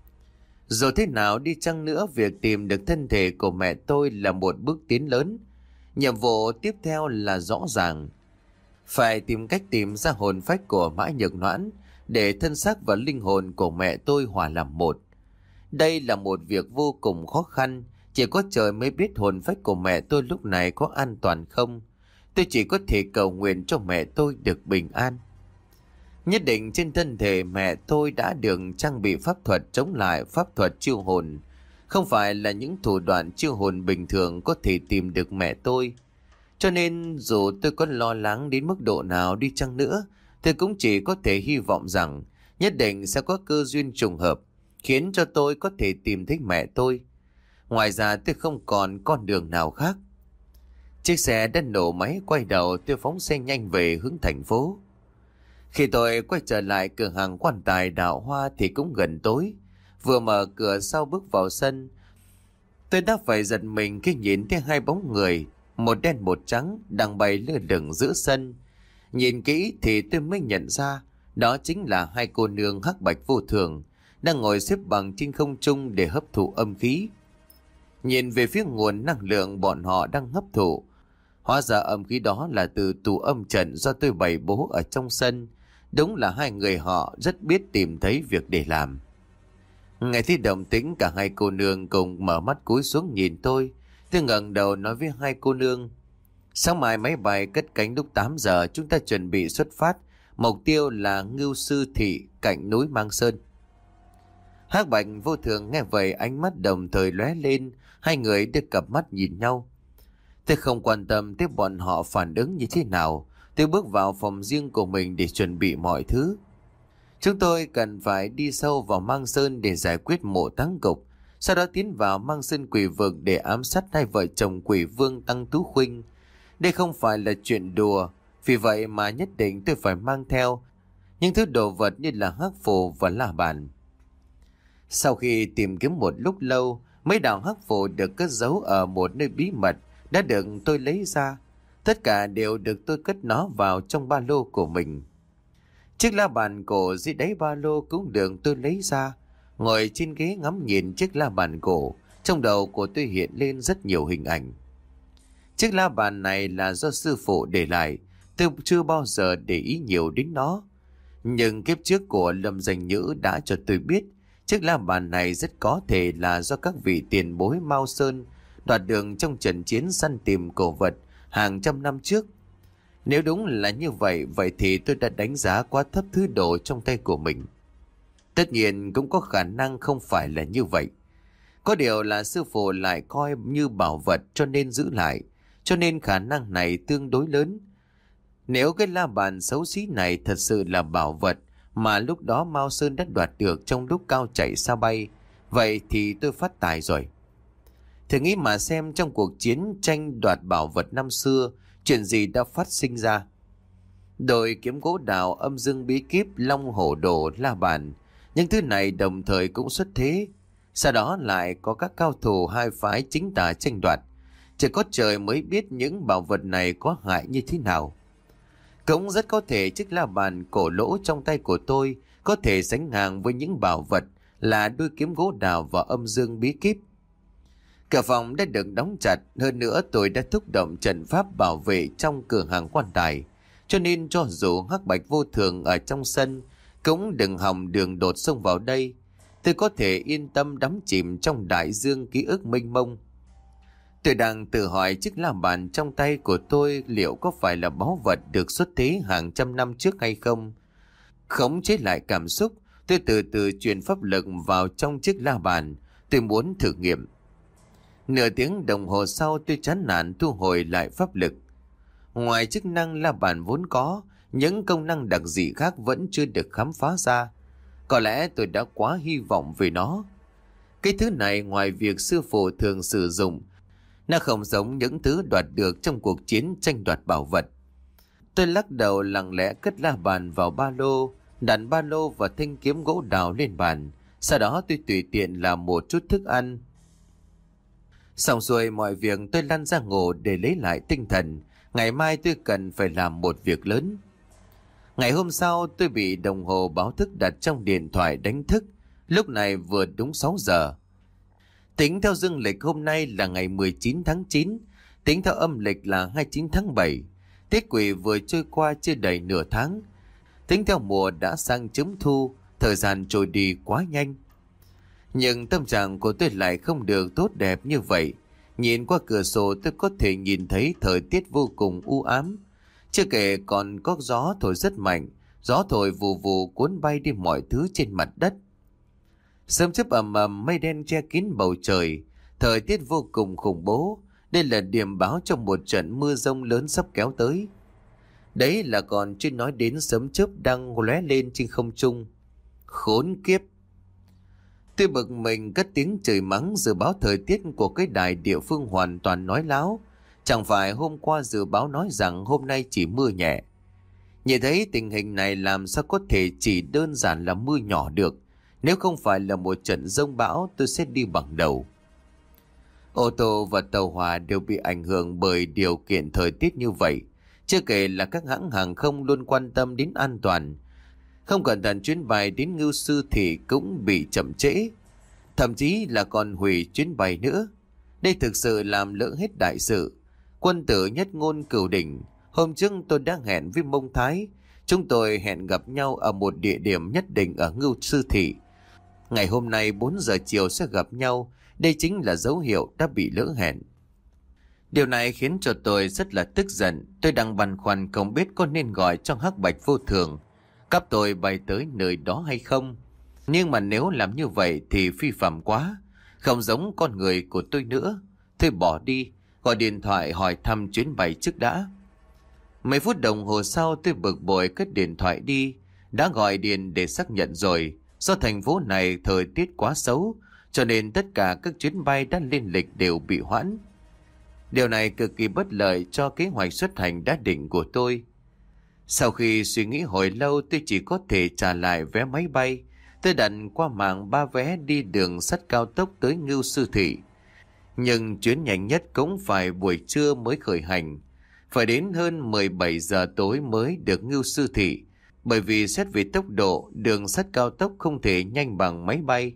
Dù thế nào đi chăng nữa, việc tìm được thân thể của mẹ tôi là một bước tiến lớn. Nhiệm vụ tiếp theo là rõ ràng. Phải tìm cách tìm ra hồn phách của Mã Nhược Noãn, để thân xác và linh hồn của mẹ tôi hòa làm một. Đây là một việc vô cùng khó khăn, chỉ có trời mới biết hồn phách của mẹ tôi lúc này có an toàn không. Tôi chỉ có thể cầu nguyện cho mẹ tôi được bình an. Nhất định trên thân thể mẹ tôi đã được trang bị pháp thuật chống lại pháp thuật chiêu hồn. Không phải là những thủ đoạn chiêu hồn bình thường có thể tìm được mẹ tôi. Cho nên dù tôi có lo lắng đến mức độ nào đi chăng nữa, tôi cũng chỉ có thể hy vọng rằng nhất định sẽ có cơ duyên trùng hợp, khiến cho tôi có thể tìm thấy mẹ tôi. Ngoài ra tôi không còn con đường nào khác. Chiếc xe đã nổ máy, quay đầu tôi phóng xe nhanh về hướng thành phố. Khi tôi quay trở lại cửa hàng quan tài Đạo Hoa thì cũng gần tối. Vừa mở cửa sau bước vào sân, tôi đã phải giật mình khi nhìn thấy hai bóng người, một đen một trắng, đang bay lơ lửng giữa sân. Nhìn kỹ thì tôi mới nhận ra đó chính là hai cô nương hắc bạch vô thường, đang ngồi xếp bằng trên không trung để hấp thụ âm khí. Nhìn về phía nguồn năng lượng bọn họ đang hấp thụ, hóa ra âm khí đó là từ tủ âm trận do tôi bày bố ở trong sân. Đúng là hai người họ rất biết tìm thấy việc để làm. Nghe thấy động tĩnh, cả hai cô nương cùng mở mắt cúi xuống nhìn tôi. Tôi ngẩng đầu nói với hai cô nương: sáng mai máy bay cất cánh lúc 8 giờ, chúng ta chuẩn bị xuất phát. Mục tiêu là Ngưu Sư Thị cạnh núi Mang Sơn. Hắc bạch vô thường nghe vậy, ánh mắt đồng thời lóe lên. Hai người đưa cặp mắt nhìn nhau. Tôi không quan tâm tới bọn họ phản ứng như thế nào. Tôi bước vào phòng riêng của mình để chuẩn bị mọi thứ. Chúng tôi cần phải đi sâu vào Mang Sơn để giải quyết mộ Táng Cục, sau đó tiến vào Mang Sơn Quỷ Vực để ám sát hai vợ chồng Quỷ Vương Tăng Tú Khuynh. Đây không phải là chuyện đùa, vì vậy mà nhất định tôi phải mang theo những thứ đồ vật như là hắc phù và la bàn. Sau khi tìm kiếm một lúc lâu, mấy đạo hắc phù được cất giấu ở một nơi bí mật đã được tôi lấy ra. Tất cả đều được tôi cất nó vào trong ba lô của mình. Chiếc la bàn cổ dưới đáy ba lô cũng được tôi lấy ra. Ngồi trên ghế ngắm nhìn chiếc la bàn cổ, trong đầu của tôi hiện lên rất nhiều hình ảnh. Chiếc la bàn này là do sư phụ để lại, tôi chưa bao giờ để ý nhiều đến nó. Nhưng kiếp trước của Lâm Danh Nhữ đã cho tôi biết, chiếc la bàn này rất có thể là do các vị tiền bối Mao Sơn đoạt được trong trận chiến săn tìm cổ vật hàng trăm năm trước. Nếu đúng là như vậy, vậy thì tôi đã đánh giá quá thấp thứ đồ trong tay của mình. Tất nhiên cũng có khả năng không phải là như vậy. Có điều là sư phụ lại coi như bảo vật cho nên giữ lại, cho nên khả năng này tương đối lớn. Nếu cái la bàn xấu xí này thật sự là bảo vật mà lúc đó Mao Sơn đã đoạt được trong lúc cao chạy xa bay, vậy thì tôi phát tài rồi. Thử nghĩ mà xem, trong cuộc chiến tranh đoạt bảo vật năm xưa, chuyện gì đã phát sinh ra. Đội kiếm gỗ đào, âm dương bí kíp, long hổ đồ, la bàn, những thứ này đồng thời cũng xuất thế. Sau đó lại có các cao thủ hai phái chính tà tranh đoạt. Chỉ có trời mới biết những bảo vật này có hại như thế nào. Cũng rất có thể chiếc la bàn cổ lỗ trong tay của tôi có thể sánh ngang với những bảo vật là đôi kiếm gỗ đào và âm dương bí kíp. Cửa phòng đã được đóng chặt, hơn nữa tôi đã thúc động trận pháp bảo vệ trong cửa hàng quan tài, cho nên cho dù hắc bạch vô thường ở trong sân cũng đừng hòng đường đột xông vào đây. Tôi có thể yên tâm đắm chìm trong đại dương ký ức mênh mông. Tôi đang tự hỏi chiếc la bàn trong tay của tôi liệu có phải là báu vật được xuất thế hàng trăm năm trước hay không. Khống chế lại cảm xúc, tôi từ từ truyền pháp lực vào trong chiếc la bàn. Tôi muốn thử nghiệm. Nửa tiếng đồng hồ sau tôi chán nản thu hồi lại pháp lực. Ngoài chức năng la bàn vốn có, những công năng đặc dị khác vẫn chưa được khám phá ra. Có lẽ tôi đã quá hy vọng về nó. Cái thứ này ngoài việc sư phụ thường sử dụng, nó không giống những thứ đoạt được trong cuộc chiến tranh đoạt bảo vật. Tôi lắc đầu lặng lẽ cất la bàn vào ba lô, đặt ba lô và thanh kiếm gỗ đào lên bàn. Sau đó tôi tùy tiện làm một chút thức ăn. Xong xuôi mọi việc tôi lăn ra ngủ để lấy lại tinh thần. Ngày mai tôi cần phải làm một việc lớn. Ngày hôm sau tôi bị đồng hồ báo thức đặt trong điện thoại đánh thức. Lúc này vừa đúng 6 giờ. Tính theo dương lịch hôm nay là ngày 19 tháng 9. Tính theo âm lịch là 29 tháng 7. Tết Quỷ vừa trôi qua chưa đầy nửa tháng. Tính theo mùa đã sang chấm thu. Thời gian trôi đi quá nhanh. Nhưng tâm trạng của tôi lại không được tốt đẹp như vậy. Nhìn qua cửa sổ tôi có thể nhìn thấy thời tiết vô cùng u ám. Chưa kể còn có gió thổi rất mạnh. Gió thổi vù vù cuốn bay đi mọi thứ trên mặt đất. Sớm chớp ầm ầm, mây đen che kín bầu trời. Thời tiết vô cùng khủng bố. Đây là điểm báo cho một trận mưa giông lớn sắp kéo tới. Đấy là còn chưa nói đến sớm chớp đang lóe lên trên không trung. Khốn kiếp! Tôi bực mình cất tiếng chửi mắng. Dự báo thời tiết của cái đài địa phương hoàn toàn nói láo. Chẳng phải hôm qua dự báo nói rằng hôm nay chỉ mưa nhẹ. Nhìn thấy tình hình này làm sao có thể chỉ đơn giản là mưa nhỏ được. Nếu không phải là một trận giông bão tôi sẽ đi bằng đầu. Ô tô và tàu hỏa đều bị ảnh hưởng bởi điều kiện thời tiết như vậy. Chưa kể là các hãng hàng không luôn quan tâm đến an toàn. Không cẩn thận chuyến bay đến Ngưu Sư Thị cũng bị chậm trễ. Thậm chí là còn hủy chuyến bay nữa. Đây thực sự làm lỡ hết đại sự. Quân tử nhất ngôn cửu đỉnh. Hôm trước tôi đã hẹn với Mông Thái. Chúng tôi hẹn gặp nhau ở một địa điểm nhất định ở Ngưu Sư Thị. Ngày hôm nay 4 giờ chiều sẽ gặp nhau. Đây chính là dấu hiệu đã bị lỡ hẹn. Điều này khiến cho tôi rất là tức giận. Tôi đang băn khoăn không biết có nên gọi cho Hắc Bạch Vô Thường cắp tôi bay tới nơi đó hay không. Nhưng mà nếu làm như vậy thì phi phạm quá. Không giống con người của tôi nữa. Thôi bỏ đi. Gọi điện thoại hỏi thăm chuyến bay trước đã. Mấy phút đồng hồ sau tôi bực bội cất điện thoại đi. Đã gọi điện để xác nhận rồi. Do thành phố này thời tiết quá xấu, cho nên tất cả các chuyến bay đã lên lịch đều bị hoãn. Điều này cực kỳ bất lợi cho kế hoạch xuất hành đã định của tôi. Sau khi suy nghĩ hồi lâu tôi chỉ có thể trả lại vé máy bay. Tôi đặt qua mạng 3 vé đi đường sắt cao tốc tới Ngưu Sư Thị. Nhưng chuyến nhanh nhất cũng phải buổi trưa mới khởi hành. Phải đến hơn 17 giờ tối mới được Ngưu Sư Thị. Bởi vì xét về tốc độ, đường sắt cao tốc không thể nhanh bằng máy bay.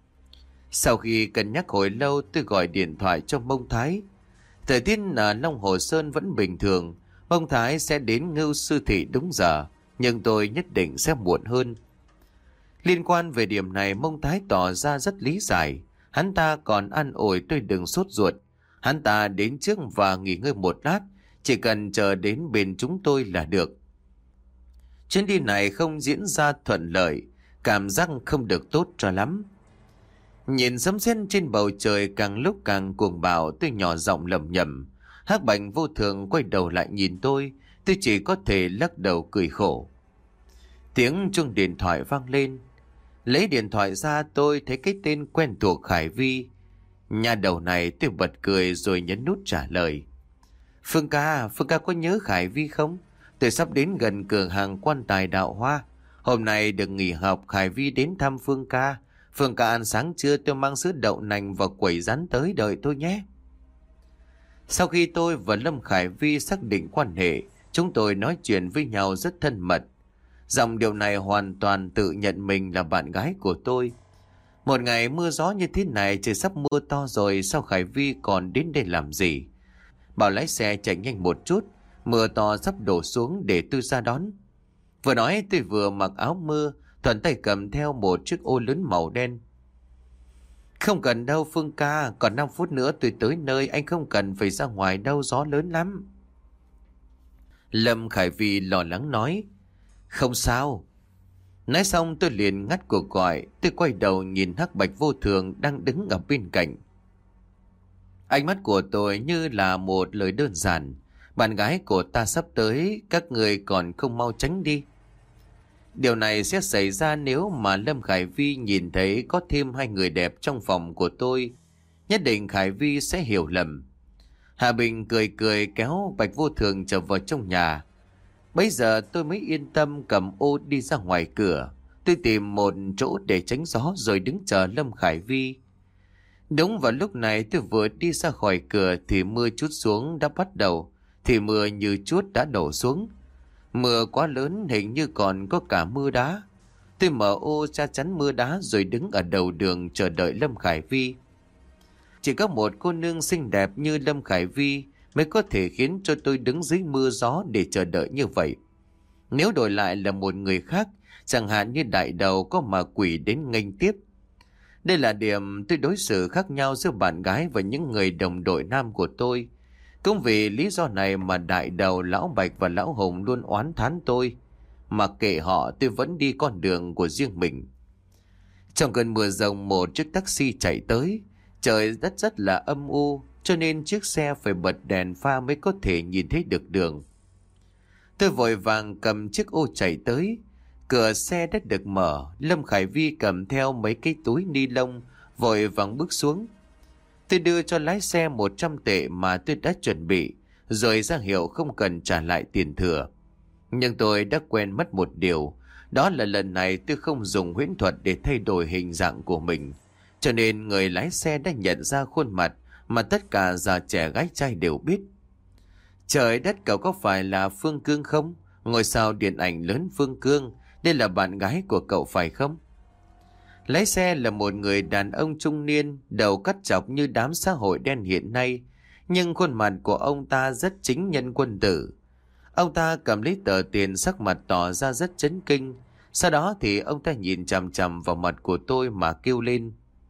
Sau khi cân nhắc hồi lâu tôi gọi điện thoại cho Mông Thái. Thời tiết ở Long Hồ Sơn vẫn bình thường. Mông Thái sẽ đến Ngưu Sư Thị đúng giờ. Nhưng tôi nhất định sẽ muộn hơn. Liên quan về điểm này Mông Thái tỏ ra rất lý giải. Hắn ta còn an ủi tôi đừng sốt ruột. Hắn ta đến trước và nghỉ ngơi một lát. Chỉ cần chờ đến bên chúng tôi là được. Chuyến đi này không diễn ra thuận lợi. Cảm giác không được tốt cho lắm. Nhìn sấm sét trên bầu trời càng lúc càng cuồng bạo, tôi nhỏ giọng lẩm nhẩm. Hắc Bạch Vô Thường quay đầu lại nhìn tôi chỉ có thể lắc đầu cười khổ. Tiếng chuông điện thoại vang lên. Lấy điện thoại ra tôi thấy cái tên quen thuộc Khải Vi. Nhà đầu này tôi bật cười rồi nhấn nút trả lời. Phương ca có nhớ Khải Vi không? Tôi sắp đến gần cửa hàng Quan Tài Đạo Hoa. Hôm nay được nghỉ học, Khải Vi đến thăm Phương ca. Phương ca ăn sáng trưa, tôi mang sữa đậu nành và quẩy rán tới đợi tôi nhé. Sau khi tôi và Lâm Khải Vi xác định quan hệ, chúng tôi nói chuyện với nhau rất thân mật. Dòng điều này hoàn toàn tự nhận mình là bạn gái của tôi. Một ngày mưa gió như thế này, trời sắp mưa to rồi, sao Khải Vi còn đến đây làm gì? Bảo lái xe chạy nhanh một chút, mưa to sắp đổ xuống để tôi ra đón. Vừa nói tôi vừa mặc áo mưa, thuận tay cầm theo một chiếc ô lớn màu đen. Không cần đâu Phương ca, còn 5 phút nữa tôi tới nơi, anh không cần phải ra ngoài đâu, gió lớn lắm. Lâm Khải Vi lo lắng nói. Không sao. Nói xong tôi liền ngắt cuộc gọi, tôi quay đầu nhìn Hắc Bạch Vô Thường đang đứng ở bên cạnh. Ánh mắt của tôi như là một lời đơn giản. Bạn gái của ta sắp tới, các người còn không mau tránh đi. Điều này sẽ xảy ra nếu mà Lâm Khải Vi nhìn thấy có thêm 2 người đẹp trong phòng của tôi. Nhất định Khải Vi sẽ hiểu lầm. Hà Bình cười cười kéo Bạch Vô Thường trở vào trong nhà. Bây giờ tôi mới yên tâm cầm ô đi ra ngoài cửa. Tôi tìm một chỗ để tránh gió rồi đứng chờ Lâm Khải Vi. Đúng vào lúc này tôi vừa đi ra khỏi cửa thì mưa trút xuống đã bắt đầu. Thì mưa như chút đã đổ xuống. Mưa quá lớn, hình như còn có cả mưa đá. Tôi mở ô ra chắn mưa đá rồi đứng ở đầu đường chờ đợi Lâm Khải Vi. Chỉ có một cô nương xinh đẹp như Lâm Khải Vi mới có thể khiến cho tôi đứng dưới mưa gió để chờ đợi như vậy. Nếu đổi lại là một người khác, chẳng hạn như đại đầu có mà quỷ đến nghênh tiếp. Đây là điểm tôi đối xử khác nhau giữa bạn gái và những người đồng đội nam của tôi. Cũng vì lý do này mà đại đầu, lão Bạch và lão Hùng luôn oán thán tôi. Mặc kệ họ, tôi vẫn đi con đường của riêng mình. Trong cơn mưa rông, một chiếc taxi chạy tới. Trời đất rất là âm u, cho nên chiếc xe phải bật đèn pha mới có thể nhìn thấy được đường. Tôi vội vàng cầm chiếc ô chạy tới. Cửa xe đã được mở. Lâm Khải Vi cầm theo mấy cái túi ni lông, vội vàng bước xuống. Tôi đưa cho lái xe 100 tệ mà tôi đã chuẩn bị, rồi ra hiệu không cần trả lại tiền thừa. Nhưng tôi đã quên mất một điều, đó là lần này tôi không dùng huyễn thuật để thay đổi hình dạng của mình. Cho nên người lái xe đã nhận ra khuôn mặt mà tất cả già trẻ gái trai đều biết. Trời đất, cậu có phải là Phương Cương không? Ngôi sao điện ảnh lớn Phương Cương, đây là bạn gái của cậu phải không? Lái xe là một người đàn ông trung niên, đầu cắt chọc như đám xã hội đen hiện nay, nhưng khuôn mặt của ông ta rất chính nhân quân tử. Ông ta cầm lấy tờ tiền, sắc mặt tỏ ra rất chấn kinh. Sau đó thì ông ta nhìn chằm chằm vào mặt của tôi mà kêu lên.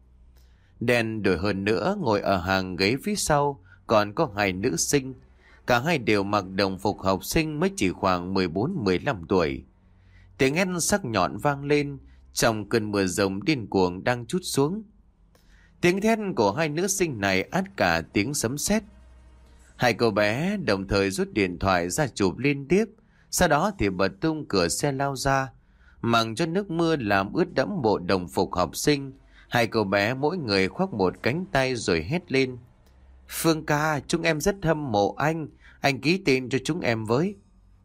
Đen đổi hơn nữa, ngồi ở hàng ghế phía sau còn có 2 nữ sinh. Cả hai đều mặc đồng phục học sinh, mới chỉ khoảng 14-15 tuổi. Tiếng hét sắc nhọn vang lên trong cơn mưa rông điên cuồng đang trút xuống. Tiếng thét của 2 nữ sinh này át cả tiếng sấm sét. 2 cô bé đồng thời rút điện thoại ra chụp liên tiếp, sau đó thì bật tung cửa xe lao ra, mặc cho nước mưa làm ướt đẫm bộ đồng phục học sinh. 2 cô bé mỗi người khoác một cánh tay rồi hét lên. Phương ca, chúng em rất hâm mộ anh ký tên cho chúng em với.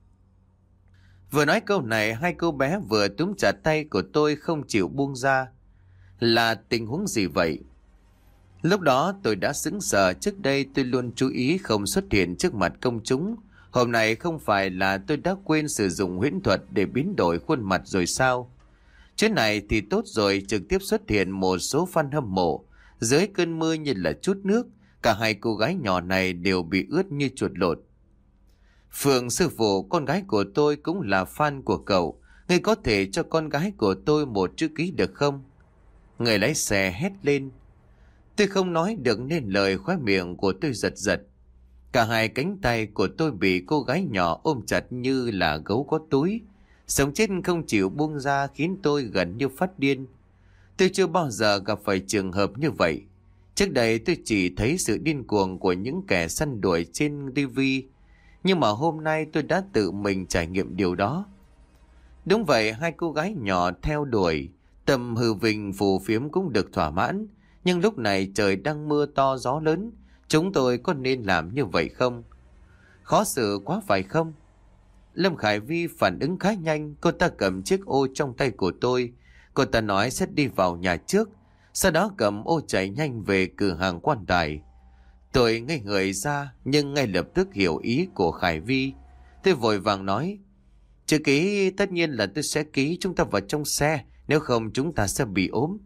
Vừa nói câu này, 2 cô bé vừa túm chặt tay của tôi không chịu buông ra. Là tình huống gì vậy? Lúc đó tôi đã sững sờ. Trước đây tôi luôn chú ý không xuất hiện trước mặt công chúng. Hôm nay không phải là tôi đã quên sử dụng huyễn thuật để biến đổi khuôn mặt rồi sao? Chuyến này thì tốt rồi, trực tiếp xuất hiện một số fan hâm mộ. Dưới cơn mưa như là chút nước, cả 2 cô gái nhỏ này đều bị ướt như chuột lột. Phương sư phụ, con gái của tôi cũng là fan của cậu. Ngươi có thể cho con gái của tôi một chữ ký được không? Người lái xe hét lên. Tôi không nói được nên lời, khóe miệng của tôi giật giật. Cả 2 cánh tay của tôi bị cô gái nhỏ ôm chặt như là gấu có túi. Sống chết không chịu buông ra khiến tôi gần như phát điên. Tôi chưa bao giờ gặp phải trường hợp như vậy. Trước đây tôi chỉ thấy sự điên cuồng của những kẻ săn đuổi trên TV. Nhưng mà hôm nay tôi đã tự mình trải nghiệm điều đó. Đúng vậy, 2 cô gái nhỏ theo đuổi, tầm hư vinh phù phiếm cũng được thỏa mãn. Nhưng lúc này trời đang mưa to gió lớn, chúng tôi có nên làm như vậy không? Khó xử quá phải không? Lâm Khải Vi phản ứng khá nhanh. Cô ta cầm chiếc ô trong tay của tôi. Cô ta nói sẽ đi vào nhà trước, sau đó cầm ô chạy nhanh về cửa hàng quan tài. Tôi ngây người ra, nhưng ngay lập tức hiểu ý của Khải Vi. Tôi vội vàng nói. Chữ ký tất nhiên là tôi sẽ ký, chúng ta vào trong xe, nếu không chúng ta sẽ bị ốm.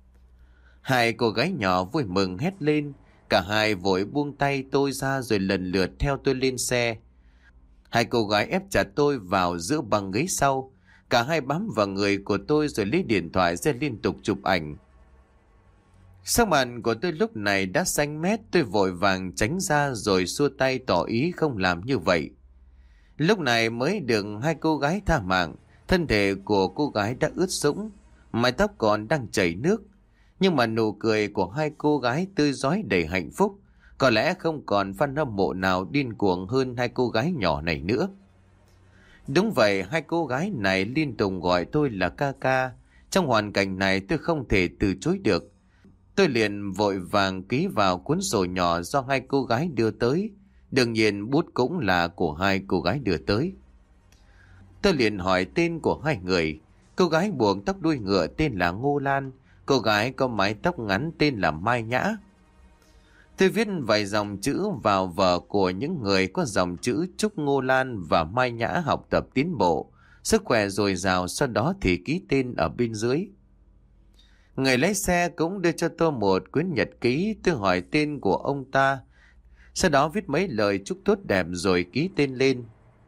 2 cô gái nhỏ vui mừng hét lên. Cả 2 vội buông tay tôi ra rồi lần lượt theo tôi lên xe. 2 cô gái ép chặt tôi vào giữa băng ghế sau. Cả 2 bám vào người của tôi rồi lấy điện thoại ra liên tục chụp ảnh. Sắc mặt của tôi lúc này đã xanh mét, tôi vội vàng tránh ra rồi xua tay tỏ ý không làm như vậy. Lúc này mới được hai cô gái tha mạng, thân thể của cô gái đã ướt sũng, mái tóc còn đang chảy nước. Nhưng mà nụ cười của hai cô gái tươi rói đầy hạnh phúc, có lẽ không còn fan hâm mộ nào điên cuồng hơn hai cô gái nhỏ này nữa. Đúng vậy, hai cô gái này liên tục gọi tôi là ca ca. Trong hoàn cảnh này tôi không thể từ chối được. Tôi liền vội vàng ký vào cuốn sổ nhỏ do hai cô gái đưa tới. Đương nhiên bút cũng là của hai cô gái đưa tới. Tôi liền hỏi tên của hai người. Cô gái buộc tóc đuôi ngựa tên là Ngô Lan. Cô gái có mái tóc ngắn tên là Mai Nhã. Tôi viết vài dòng chữ vào vở của những người có dòng chữ chúc Ngô Lan và Mai Nhã học tập tiến bộ, sức khỏe dồi dào, sau đó thì ký tên ở bên dưới. Người lái xe cũng đưa cho tôi một quyển nhật ký, tôi hỏi tên của ông ta, sau đó viết mấy lời chúc tốt đẹp rồi ký tên lên.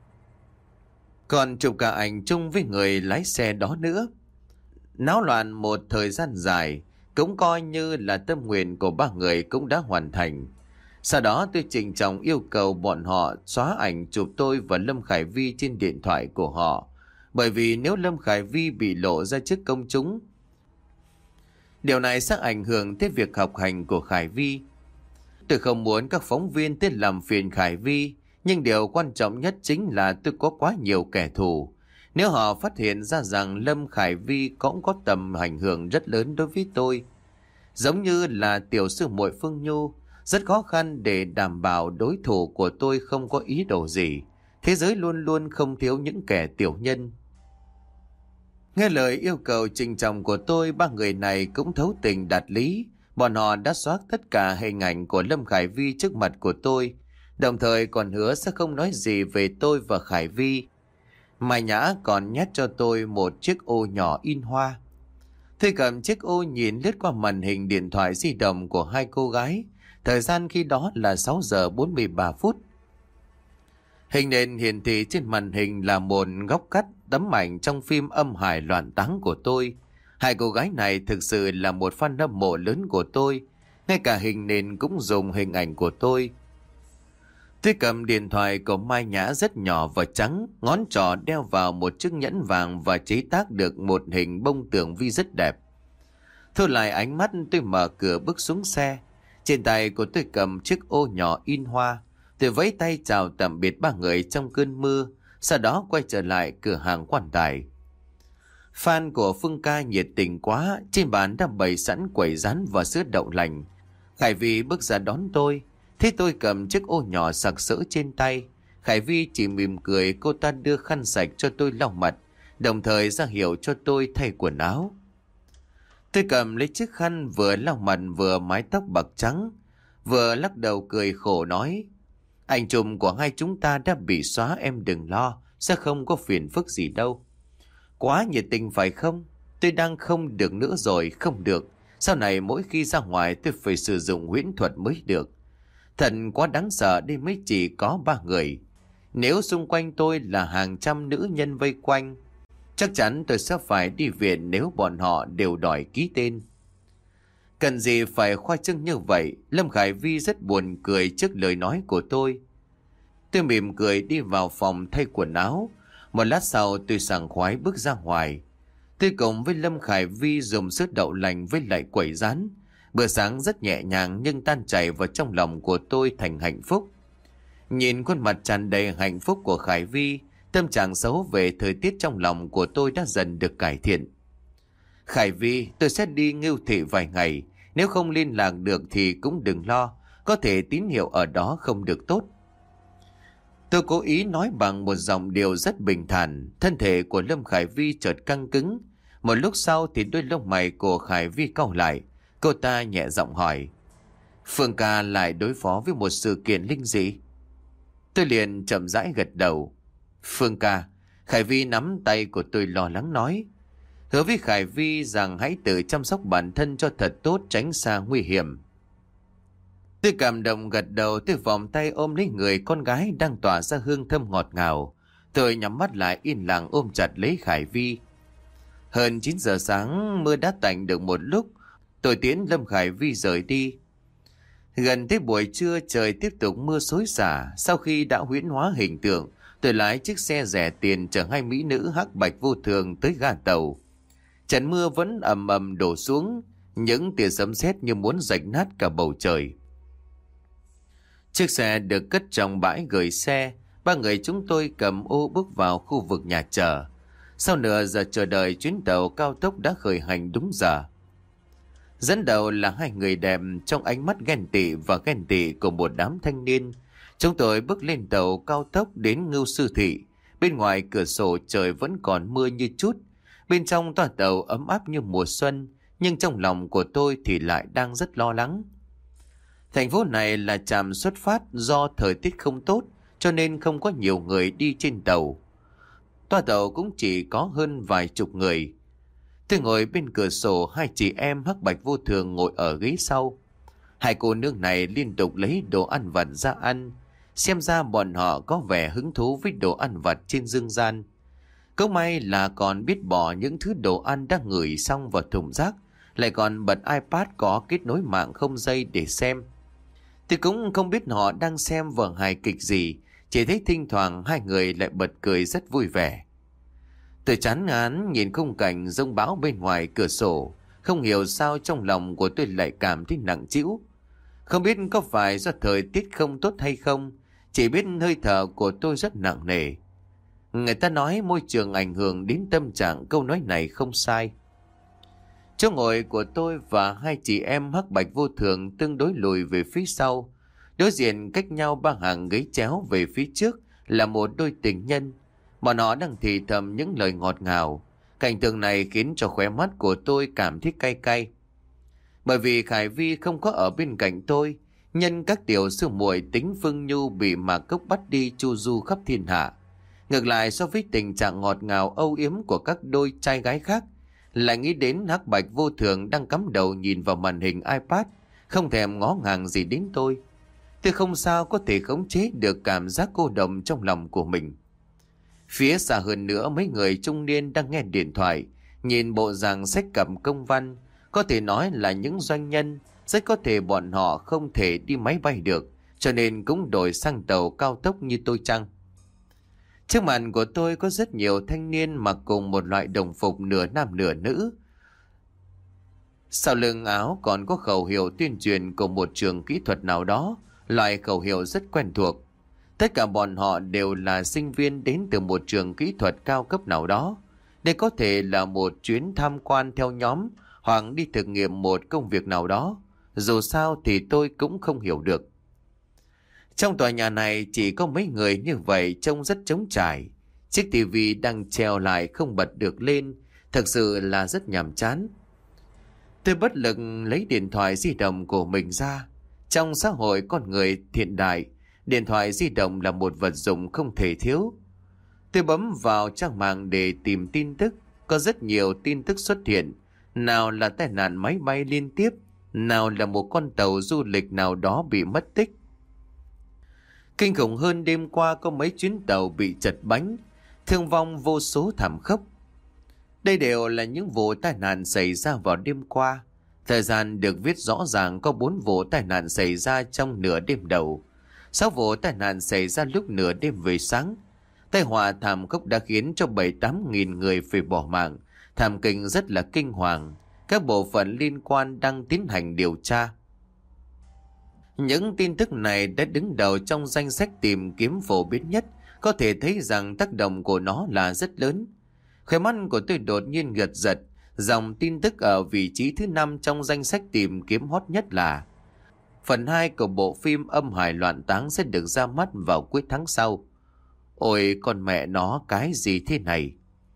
Còn chụp cả ảnh chung với người lái xe đó nữa. Náo loạn một thời gian dài, cũng coi như là tâm nguyện của ba người cũng đã hoàn thành. Sau đó tôi trịnh trọng yêu cầu bọn họ xóa ảnh chụp tôi và Lâm Khải Vi trên điện thoại của họ. Bởi vì nếu Lâm Khải Vi bị lộ ra trước công chúng, điều này sẽ ảnh hưởng tới việc học hành của Khải Vi. Tôi không muốn các phóng viên tới làm phiền Khải Vi, nhưng điều quan trọng nhất chính là tôi có quá nhiều kẻ thù. Nếu họ phát hiện ra rằng Lâm Khải Vi cũng có tầm ảnh hưởng rất lớn đối với tôi, giống như là tiểu sư muội Phương Nhu, rất khó khăn để đảm bảo đối thủ của tôi không có ý đồ gì. Thế giới luôn luôn không thiếu những kẻ tiểu nhân. Nghe lời yêu cầu trịnh trọng của tôi, ba người này cũng thấu tình đạt lý. Bọn họ đã xóa tất cả hình ảnh của Lâm Khải Vi trước mặt của tôi, đồng thời còn hứa sẽ không nói gì về tôi và Khải Vi. Mai Nhã còn nhét cho tôi một chiếc ô nhỏ in hoa. Tôi cầm chiếc ô nhìn lướt qua màn hình điện thoại di động của hai cô gái. Thời gian khi đó là 6 giờ 43 phút. Hình nền hiển thị trên màn hình là một góc cắt tấm ảnh trong phim Âm Hải Loạn Táng của tôi. Hai cô gái này thực sự là một fan hâm mộ lớn của tôi. Ngay cả hình nền cũng dùng hình ảnh của tôi. Tôi cầm điện thoại của Mai Nhã rất nhỏ và trắng, ngón trỏ đeo vào một chiếc nhẫn vàng và chế tác được một hình bông tường vi rất đẹp. Thu lại ánh mắt, tôi mở cửa bước xuống xe. Trên tay của tôi cầm chiếc ô nhỏ in hoa. Tôi vẫy tay chào tạm biệt ba người trong cơn mưa, sau đó quay trở lại cửa hàng quan tài. Fan của Phương ca nhiệt tình quá, trên bàn đã bày sẵn quẩy rán và sữa đậu lành. Khải Vi bước ra đón tôi. Thế tôi cầm chiếc ô nhỏ sặc sỡ trên tay. Khải Vi chỉ mỉm cười, cô ta đưa khăn sạch cho tôi lau mặt, đồng thời ra hiệu cho tôi thay quần áo. Tôi cầm lấy chiếc khăn vừa lau mặt vừa mái tóc bạc trắng, vừa lắc đầu cười khổ nói: ảnh chùm của hai chúng ta đã bị xóa, em đừng lo, sẽ không có phiền phức gì đâu. Quá nhiệt tình phải không? Tôi đang không được nữa rồi, không được. Sau này mỗi khi ra ngoài tôi phải sử dụng huyễn thuật mới được. Thật quá đáng sợ, đây mới chỉ có 3 người. Nếu xung quanh tôi là hàng trăm nữ nhân vây quanh, chắc chắn tôi sẽ phải đi viện nếu bọn họ đều đòi ký tên. Cần gì phải khoa trương như vậy? Lâm Khải Vi rất buồn cười trước lời nói của tôi. Tôi mỉm cười đi vào phòng thay quần áo. Một lát sau tôi sảng khoái bước ra ngoài. Tôi cùng với Lâm Khải Vi dùng sữa đậu lành với lại quẩy rán. Bữa sáng rất nhẹ nhàng nhưng tan chảy vào trong lòng của tôi thành hạnh phúc. Nhìn khuôn mặt tràn đầy hạnh phúc của Khải Vi, tâm trạng xấu về thời tiết trong lòng của tôi đã dần được cải thiện. Khải Vi, tôi sẽ đi Ngưu Thị vài ngày. Nếu không liên lạc được thì cũng đừng lo, có thể tín hiệu ở đó không được tốt. Tôi cố ý nói bằng một giọng điệu rất bình thản. Thân thể của Lâm Khải Vi chợt căng cứng. Một lúc sau thì đôi lông mày của Khải Vi cau lại. Cô ta nhẹ giọng hỏi: Phương ca lại đối phó với một sự kiện linh dị? Tôi liền chậm rãi gật đầu. Phương ca. Khải Vi nắm tay của tôi lo lắng nói. Hứa với Khải Vi rằng hãy tự chăm sóc bản thân cho thật tốt, tránh xa nguy hiểm. Tôi cảm động gật đầu. Tôi vòng tay ôm lấy người con gái đang tỏa ra hương thơm ngọt ngào. Tôi nhắm mắt lại yên lặng ôm chặt lấy Khải Vi. Hơn 9 giờ sáng, mưa đã tạnh được một lúc. Tôi tiễn Lâm Khải Vi rời đi. Gần tới buổi trưa trời tiếp tục mưa xối xả. Sau khi đã huyễn hóa hình tượng, tôi lái chiếc xe rẻ tiền chở hai mỹ nữ hắc bạch vô thường tới ga tàu. Trận mưa vẫn ầm ầm đổ xuống, những tia sấm sét như muốn rạch nát cả bầu trời. Chiếc xe được cất trong bãi gửi xe, ba người chúng tôi cầm ô bước vào khu vực nhà chờ. Sau nửa giờ chờ đợi, chuyến tàu cao tốc đã khởi hành đúng giờ. Dẫn đầu là hai người đẹp trong ánh mắt ghen tị và ghen tị của một đám thanh niên. Chúng tôi bước lên tàu cao tốc đến Ngưu Sư Thị. Bên ngoài cửa sổ trời vẫn còn mưa như chút. Bên trong toa tàu ấm áp như mùa xuân, nhưng trong lòng của tôi thì lại đang rất lo lắng. Thành phố này là trạm xuất phát, do thời tiết không tốt cho nên không có nhiều người đi trên tàu. Toa tàu cũng chỉ có hơn vài chục người. Tôi ngồi bên cửa sổ, hai chị em hắc bạch vô thường ngồi ở ghế sau. Hai cô nương này liên tục lấy đồ ăn vặt ra ăn. Xem ra bọn họ có vẻ hứng thú với đồ ăn vặt trên dương gian. Cũng may là còn biết bỏ những thứ đồ ăn đã ngửi xong vào thùng rác, lại còn bật iPad có kết nối mạng không dây để xem. Tôi cũng không biết họ đang xem vở hài kịch gì, chỉ thấy thỉnh thoảng hai người lại bật cười rất vui vẻ. Tôi chán ngán nhìn khung cảnh giông bão bên ngoài cửa sổ, không hiểu sao trong lòng của tôi lại cảm thấy nặng trĩu. Không biết có phải do thời tiết không tốt hay không, chỉ biết hơi thở của tôi rất nặng nề. Người ta nói môi trường ảnh hưởng đến tâm trạng, câu nói này không sai. Chỗ ngồi của tôi và hai chị em hắc bạch vô thường tương đối lùi về phía sau. Đối diện cách nhau ba hàng ghế chéo về phía trước là một đôi tình nhân. Bọn họ đang thì thầm những lời ngọt ngào. Cảnh tượng này khiến cho khóe mắt của tôi cảm thấy cay cay. Bởi vì Khải Vi không có ở bên cạnh tôi, nhân các tiểu sư muội tính Phương Nhu bị Mạc Cốc bắt đi chu du khắp thiên hạ. Ngược lại, so với tình trạng ngọt ngào âu yếm của các đôi trai gái khác, lại nghĩ đến hắc bạch vô thường đang cắm đầu nhìn vào màn hình iPad, không thèm ngó ngàng gì đến tôi. Tôi không sao có thể khống chế được cảm giác cô độc trong lòng của mình. Phía xa hơn nữa, mấy người trung niên đang nghe điện thoại, nhìn bộ dạng xách cầm công văn, có thể nói là những doanh nhân, rất có thể bọn họ không thể đi máy bay được, cho nên cũng đổi sang tàu cao tốc như tôi chăng. Trước mặt của tôi có rất nhiều thanh niên mặc cùng một loại đồng phục nửa nam nửa nữ. Sau lưng áo còn có khẩu hiệu tuyên truyền của một trường kỹ thuật nào đó, loại khẩu hiệu rất quen thuộc. Tất cả bọn họ đều là sinh viên đến từ một trường kỹ thuật cao cấp nào đó. Đây có thể là một chuyến tham quan theo nhóm hoặc đi thực nghiệm một công việc nào đó. Dù sao thì tôi cũng không hiểu được. Trong tòa nhà này chỉ có mấy người như vậy, trông rất trống trải. Chiếc tivi đang treo lại không bật được lên, thật sự là rất nhàm chán. Tôi bất lực lấy điện thoại di động của mình ra. Trong xã hội con người hiện đại, điện thoại di động là một vật dụng không thể thiếu. Tôi bấm vào trang mạng để tìm tin tức. Có rất nhiều tin tức xuất hiện. Nào là tai nạn máy bay liên tiếp, nào là một con tàu du lịch nào đó bị mất tích. Kinh khủng hơn, đêm qua có mấy chuyến tàu bị chật bánh, thương vong vô số thảm khốc. Đây đều là những vụ tai nạn xảy ra vào đêm qua. Thời gian được viết rõ ràng, có 4 vụ tai nạn xảy ra trong nửa đêm đầu, 6 vụ tai nạn xảy ra lúc nửa đêm về sáng. Tai họa thảm khốc đã khiến cho 7-8 nghìn người phải bỏ mạng. Thảm kịch rất là kinh hoàng. Các bộ phận liên quan đang tiến hành điều tra. Những tin tức này đã đứng đầu trong danh sách tìm kiếm phổ biến nhất, có thể thấy rằng tác động của nó là rất lớn. Khóe mắt của tôi đột nhiên giật giật. Dòng tin tức ở vị trí thứ 5 trong danh sách tìm kiếm hot nhất là phần 2 của bộ phim Âm Hải Loạn Táng sẽ được ra mắt vào cuối tháng sau. Ôi con mẹ nó, cái gì thế này?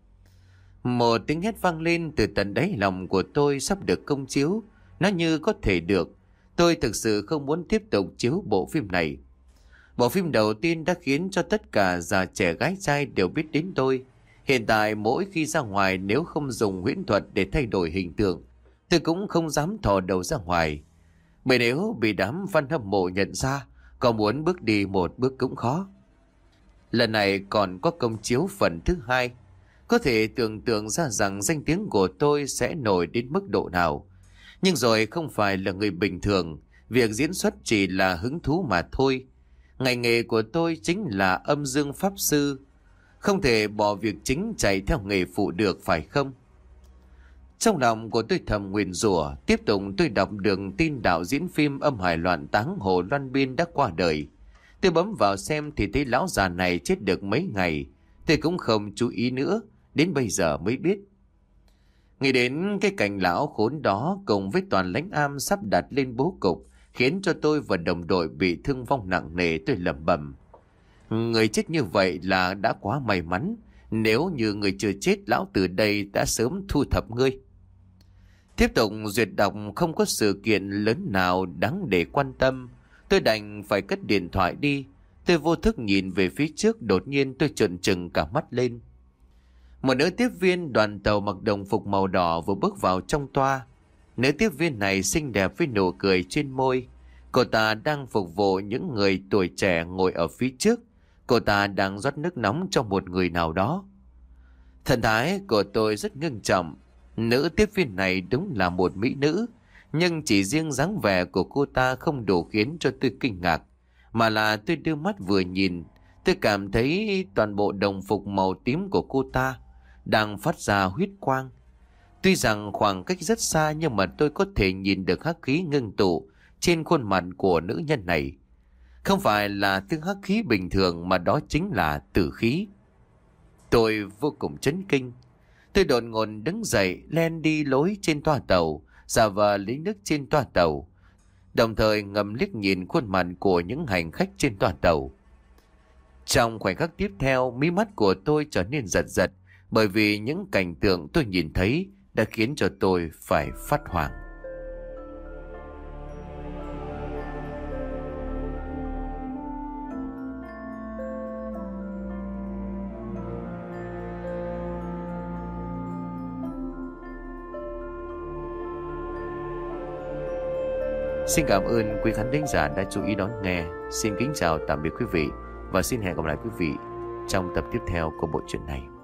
Một tiếng hét vang lên từ tận đáy lòng của tôi, sắp được công chiếu. Nó như có thể được. Tôi thực sự không muốn tiếp tục chiếu bộ phim này. Bộ phim đầu tiên đã khiến cho tất cả già trẻ gái trai đều biết đến tôi. Hiện tại mỗi khi ra ngoài, nếu không dùng huyễn thuật để thay đổi hình tượng, tôi cũng không dám thò đầu ra ngoài. Bởi nếu bị đám fan hâm mộ nhận ra, có muốn bước đi một bước cũng khó. Lần này còn có công chiếu phần thứ 2. Có thể tưởng tượng ra rằng danh tiếng của tôi sẽ nổi đến mức độ nào. Nhưng rồi không phải là người bình thường, việc diễn xuất chỉ là hứng thú mà thôi. Ngành nghề của tôi chính là âm dương pháp sư, không thể bỏ việc chính chạy theo nghề phụ được phải không? Trong lòng của tôi thầm nguyền rủa. Tiếp tục tôi đọc được tin đạo diễn phim Âm Hải Loạn Táng Hồ Loan Biên đã qua đời. Tôi bấm vào xem thì thấy lão già này chết được mấy ngày. Tôi cũng không chú ý nữa, đến bây giờ mới biết. Nghĩ đến cái cảnh lão khốn đó cùng với toàn lãnh am sắp đặt lên bố cục, khiến cho tôi và đồng đội bị thương vong nặng nề. Tôi lẩm bẩm, người chết như vậy là đã quá may mắn. Nếu như người chưa chết, lão từ đây đã sớm thu thập ngươi. Tiếp tục duyệt đọc, không có sự kiện lớn nào đáng để quan tâm. Tôi đành phải cất điện thoại đi. Tôi vô thức nhìn về phía trước, đột nhiên tôi trợn trừng cả mắt lên. Một nữ tiếp viên đoàn tàu mặc đồng phục màu đỏ vừa bước vào trong toa. Nữ tiếp viên này xinh đẹp với nụ cười trên môi. Cô ta đang phục vụ những người tuổi trẻ ngồi ở phía trước. Cô ta đang rót nước nóng cho một người nào đó. Thần thái của tôi rất ngưng trọng. Nữ tiếp viên này đúng là một mỹ nữ, nhưng chỉ riêng dáng vẻ của cô ta không đủ khiến cho tôi kinh ngạc, mà là tôi đưa mắt vừa nhìn, tôi cảm thấy toàn bộ đồng phục màu tím của cô ta đang phát ra huyết quang. Tuy rằng khoảng cách rất xa nhưng mà tôi có thể nhìn được hắc khí ngưng tụ trên khuôn mặt của nữ nhân này. Không phải là thứ hắc khí bình thường mà đó chính là tử khí. Tôi vô cùng chấn kinh. Tôi đột ngột đứng dậy, len đi lối trên toa tàu, giả vờ lấy nước trên toa tàu, đồng thời ngầm liếc nhìn khuôn mặt của những hành khách trên toa tàu. Trong khoảnh khắc tiếp theo, mí mắt của tôi trở nên giật giật, bởi vì những cảnh tượng tôi nhìn thấy đã khiến cho tôi phải phát hoảng. Xin cảm ơn quý khán thính giả đã chú ý đón nghe. Xin kính chào tạm biệt quý vị và xin hẹn gặp lại quý vị trong tập tiếp theo của bộ truyện này.